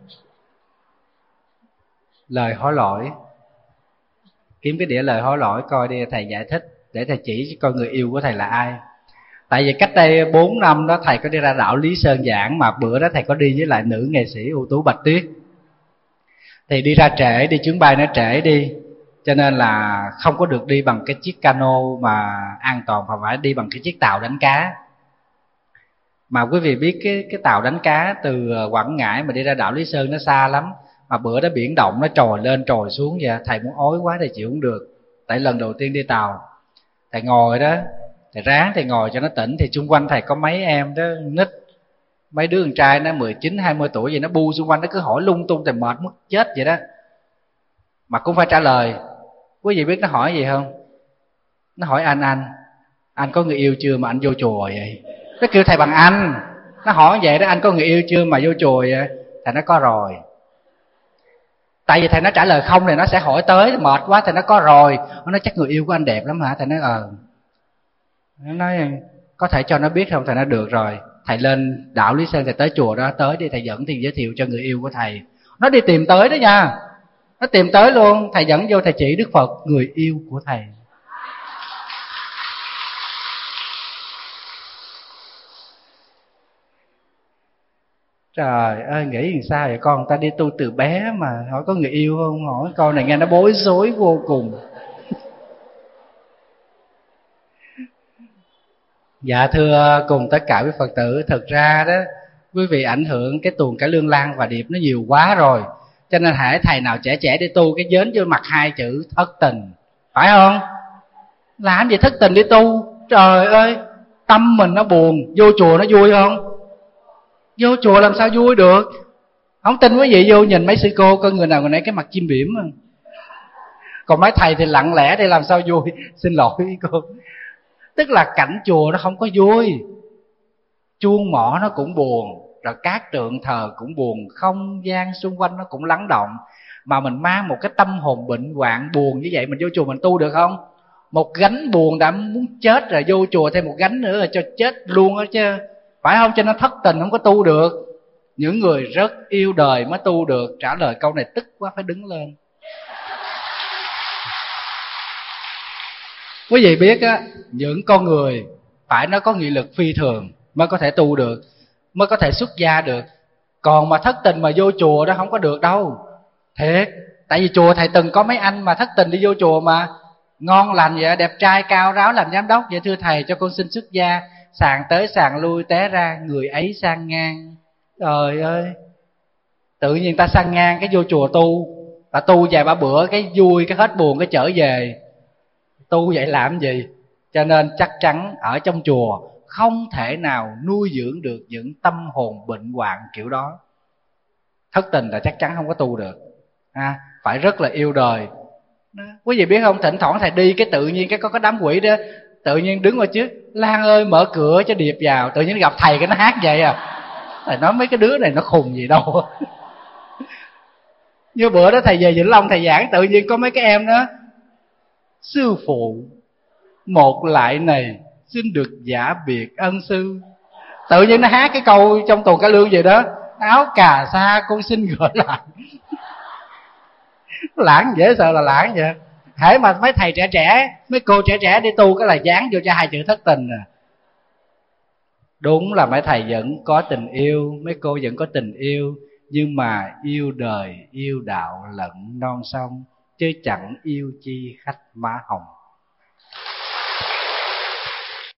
lời hối lỗi, kiếm cái đĩa lời hối lỗi coi đi, thầy giải thích để thầy chỉ coi người yêu của thầy là ai. Tại vì cách đây 4 năm đó thầy có đi ra đảo Lý Sơn giảng, mà bữa đó thầy có đi với lại nữ nghệ sĩ ưu tú Bạch Tuyết. Thì đi ra trễ, đi chuyến bay nó trễ đi, cho nên là không có được đi bằng cái chiếc cano mà an toàn, mà phải đi bằng cái chiếc tàu đánh cá. Mà quý vị biết cái tàu đánh cá từ Quảng Ngãi mà đi ra đảo Lý Sơn nó xa lắm. Mà bữa đó biển động nó trồi lên trồi xuống vậy, thầy muốn ói quá thầy chịu không được. Tại lần đầu tiên đi tàu, thầy ngồi đó, thầy ráng thầy ngồi cho nó tỉnh. Thì xung quanh thầy có mấy em đó nít, mấy đứa con trai nó 19, 20 tuổi vậy, nó bu xung quanh, nó cứ hỏi lung tung, thầy mệt mất chết vậy đó. Mà cũng phải trả lời. Quý vị biết nó hỏi gì không? Nó hỏi anh có người yêu chưa mà anh vô chùa vậy? Nó kêu thầy bằng anh. Nó hỏi vậy đó, anh có người yêu chưa mà vô chùa vậy? Thầy nói có rồi. Tại vì thầy nói trả lời không thì nó sẽ hỏi tới, mệt quá, thầy nói có rồi. Nó nói chắc người yêu của anh đẹp lắm hả? Thầy nói Nó nói có thể cho nó biết không? Thầy nói được rồi. Thầy lên đảo Lý Sơn, thầy tới chùa đó, tới đi thầy dẫn thì giới thiệu cho người yêu của thầy. Nó đi tìm tới đó nha. Nó tìm tới luôn, thầy dẫn vô thầy chỉ Đức Phật người yêu của thầy. Trời ơi, nghĩ làm sao vậy con? Ta đi tu từ bé mà hỏi có người yêu không? Hỏi con này nghe nó bối rối vô cùng. Dạ thưa cùng tất cả quý Phật tử, thực ra đó quý vị ảnh hưởng cái tuồng cải lương lan và điệp nó nhiều quá rồi, cho nên hễ thầy nào trẻ trẻ đi tu cái dến vô mặt 2 chữ thất tình, phải không? Làm gì thất tình đi tu? Trời ơi, tâm mình nó buồn, vô chùa nó vui không? Vô chùa làm sao vui được? Không tin quý vị vô nhìn mấy sư cô coi người nào người nấy cái mặt chim biểm mà. Còn mấy thầy thì lặng lẽ để làm sao vui. Xin lỗi cô. Tức là cảnh chùa nó không có vui, chuông mỏ nó cũng buồn, rồi các tượng thờ cũng buồn, không gian xung quanh nó cũng lắng động. Mà mình mang một cái tâm hồn bệnh hoạn buồn như vậy, mình vô chùa mình tu được không? Một gánh buồn đã muốn chết rồi, vô chùa thêm một gánh nữa là cho chết luôn đó chứ, phải không? Cho nên thất tình không có tu được. Những người rất yêu đời mới tu được. Trả lời câu này tức quá phải đứng lên. Quý vị biết á, những con người phải nó có nghị lực phi thường mới có thể tu được, mới có thể xuất gia được. Còn mà thất tình mà vô chùa đó không có được đâu. Thiệt. Tại vì chùa thầy từng có mấy anh mà thất tình đi vô chùa mà ngon lành vậy, đẹp trai cao ráo làm giám đốc vậy. Thưa thầy cho con xin xuất gia. Sàng tới sàng lui té ra người ấy sang ngang. Trời ơi, tự nhiên ta sang ngang cái vô chùa tu. Ta tu vài ba bữa cái vui, cái hết buồn cái trở về. Tu vậy làm gì? Cho nên chắc chắn ở trong chùa không thể nào nuôi dưỡng được những tâm hồn bệnh hoạn kiểu đó. thất tình là chắc chắn không có tu được. Phải rất là yêu đời. Quý vị biết không, thỉnh thoảng thầy đi cái tự nhiên có đám quỷ đó tự nhiên đứng ở trước: Lan ơi mở cửa cho Điệp vào. Tự nhiên gặp thầy cái nó hát vậy à. Thầy nói mấy cái đứa này nó khùng gì đâu. Như bữa đó thầy về Vĩnh Long thầy giảng, tự nhiên có mấy cái em đó: sư phụ một lại này xin được giả biệt ân sư. Tự nhiên nó hát cái câu trong tuần cải lương vậy đó: áo cà sa con xin gửi lại. Lãng dễ sợ là lãng vậy. Hễ mà mấy thầy trẻ trẻ, mấy cô trẻ trẻ đi tu cái là dán vô cho hai chữ thất tình à. Đúng là mấy thầy vẫn có tình yêu, mấy cô vẫn có tình yêu, nhưng mà yêu đời, yêu đạo lẫn non sông, chứ chẳng yêu chi khách má hồng.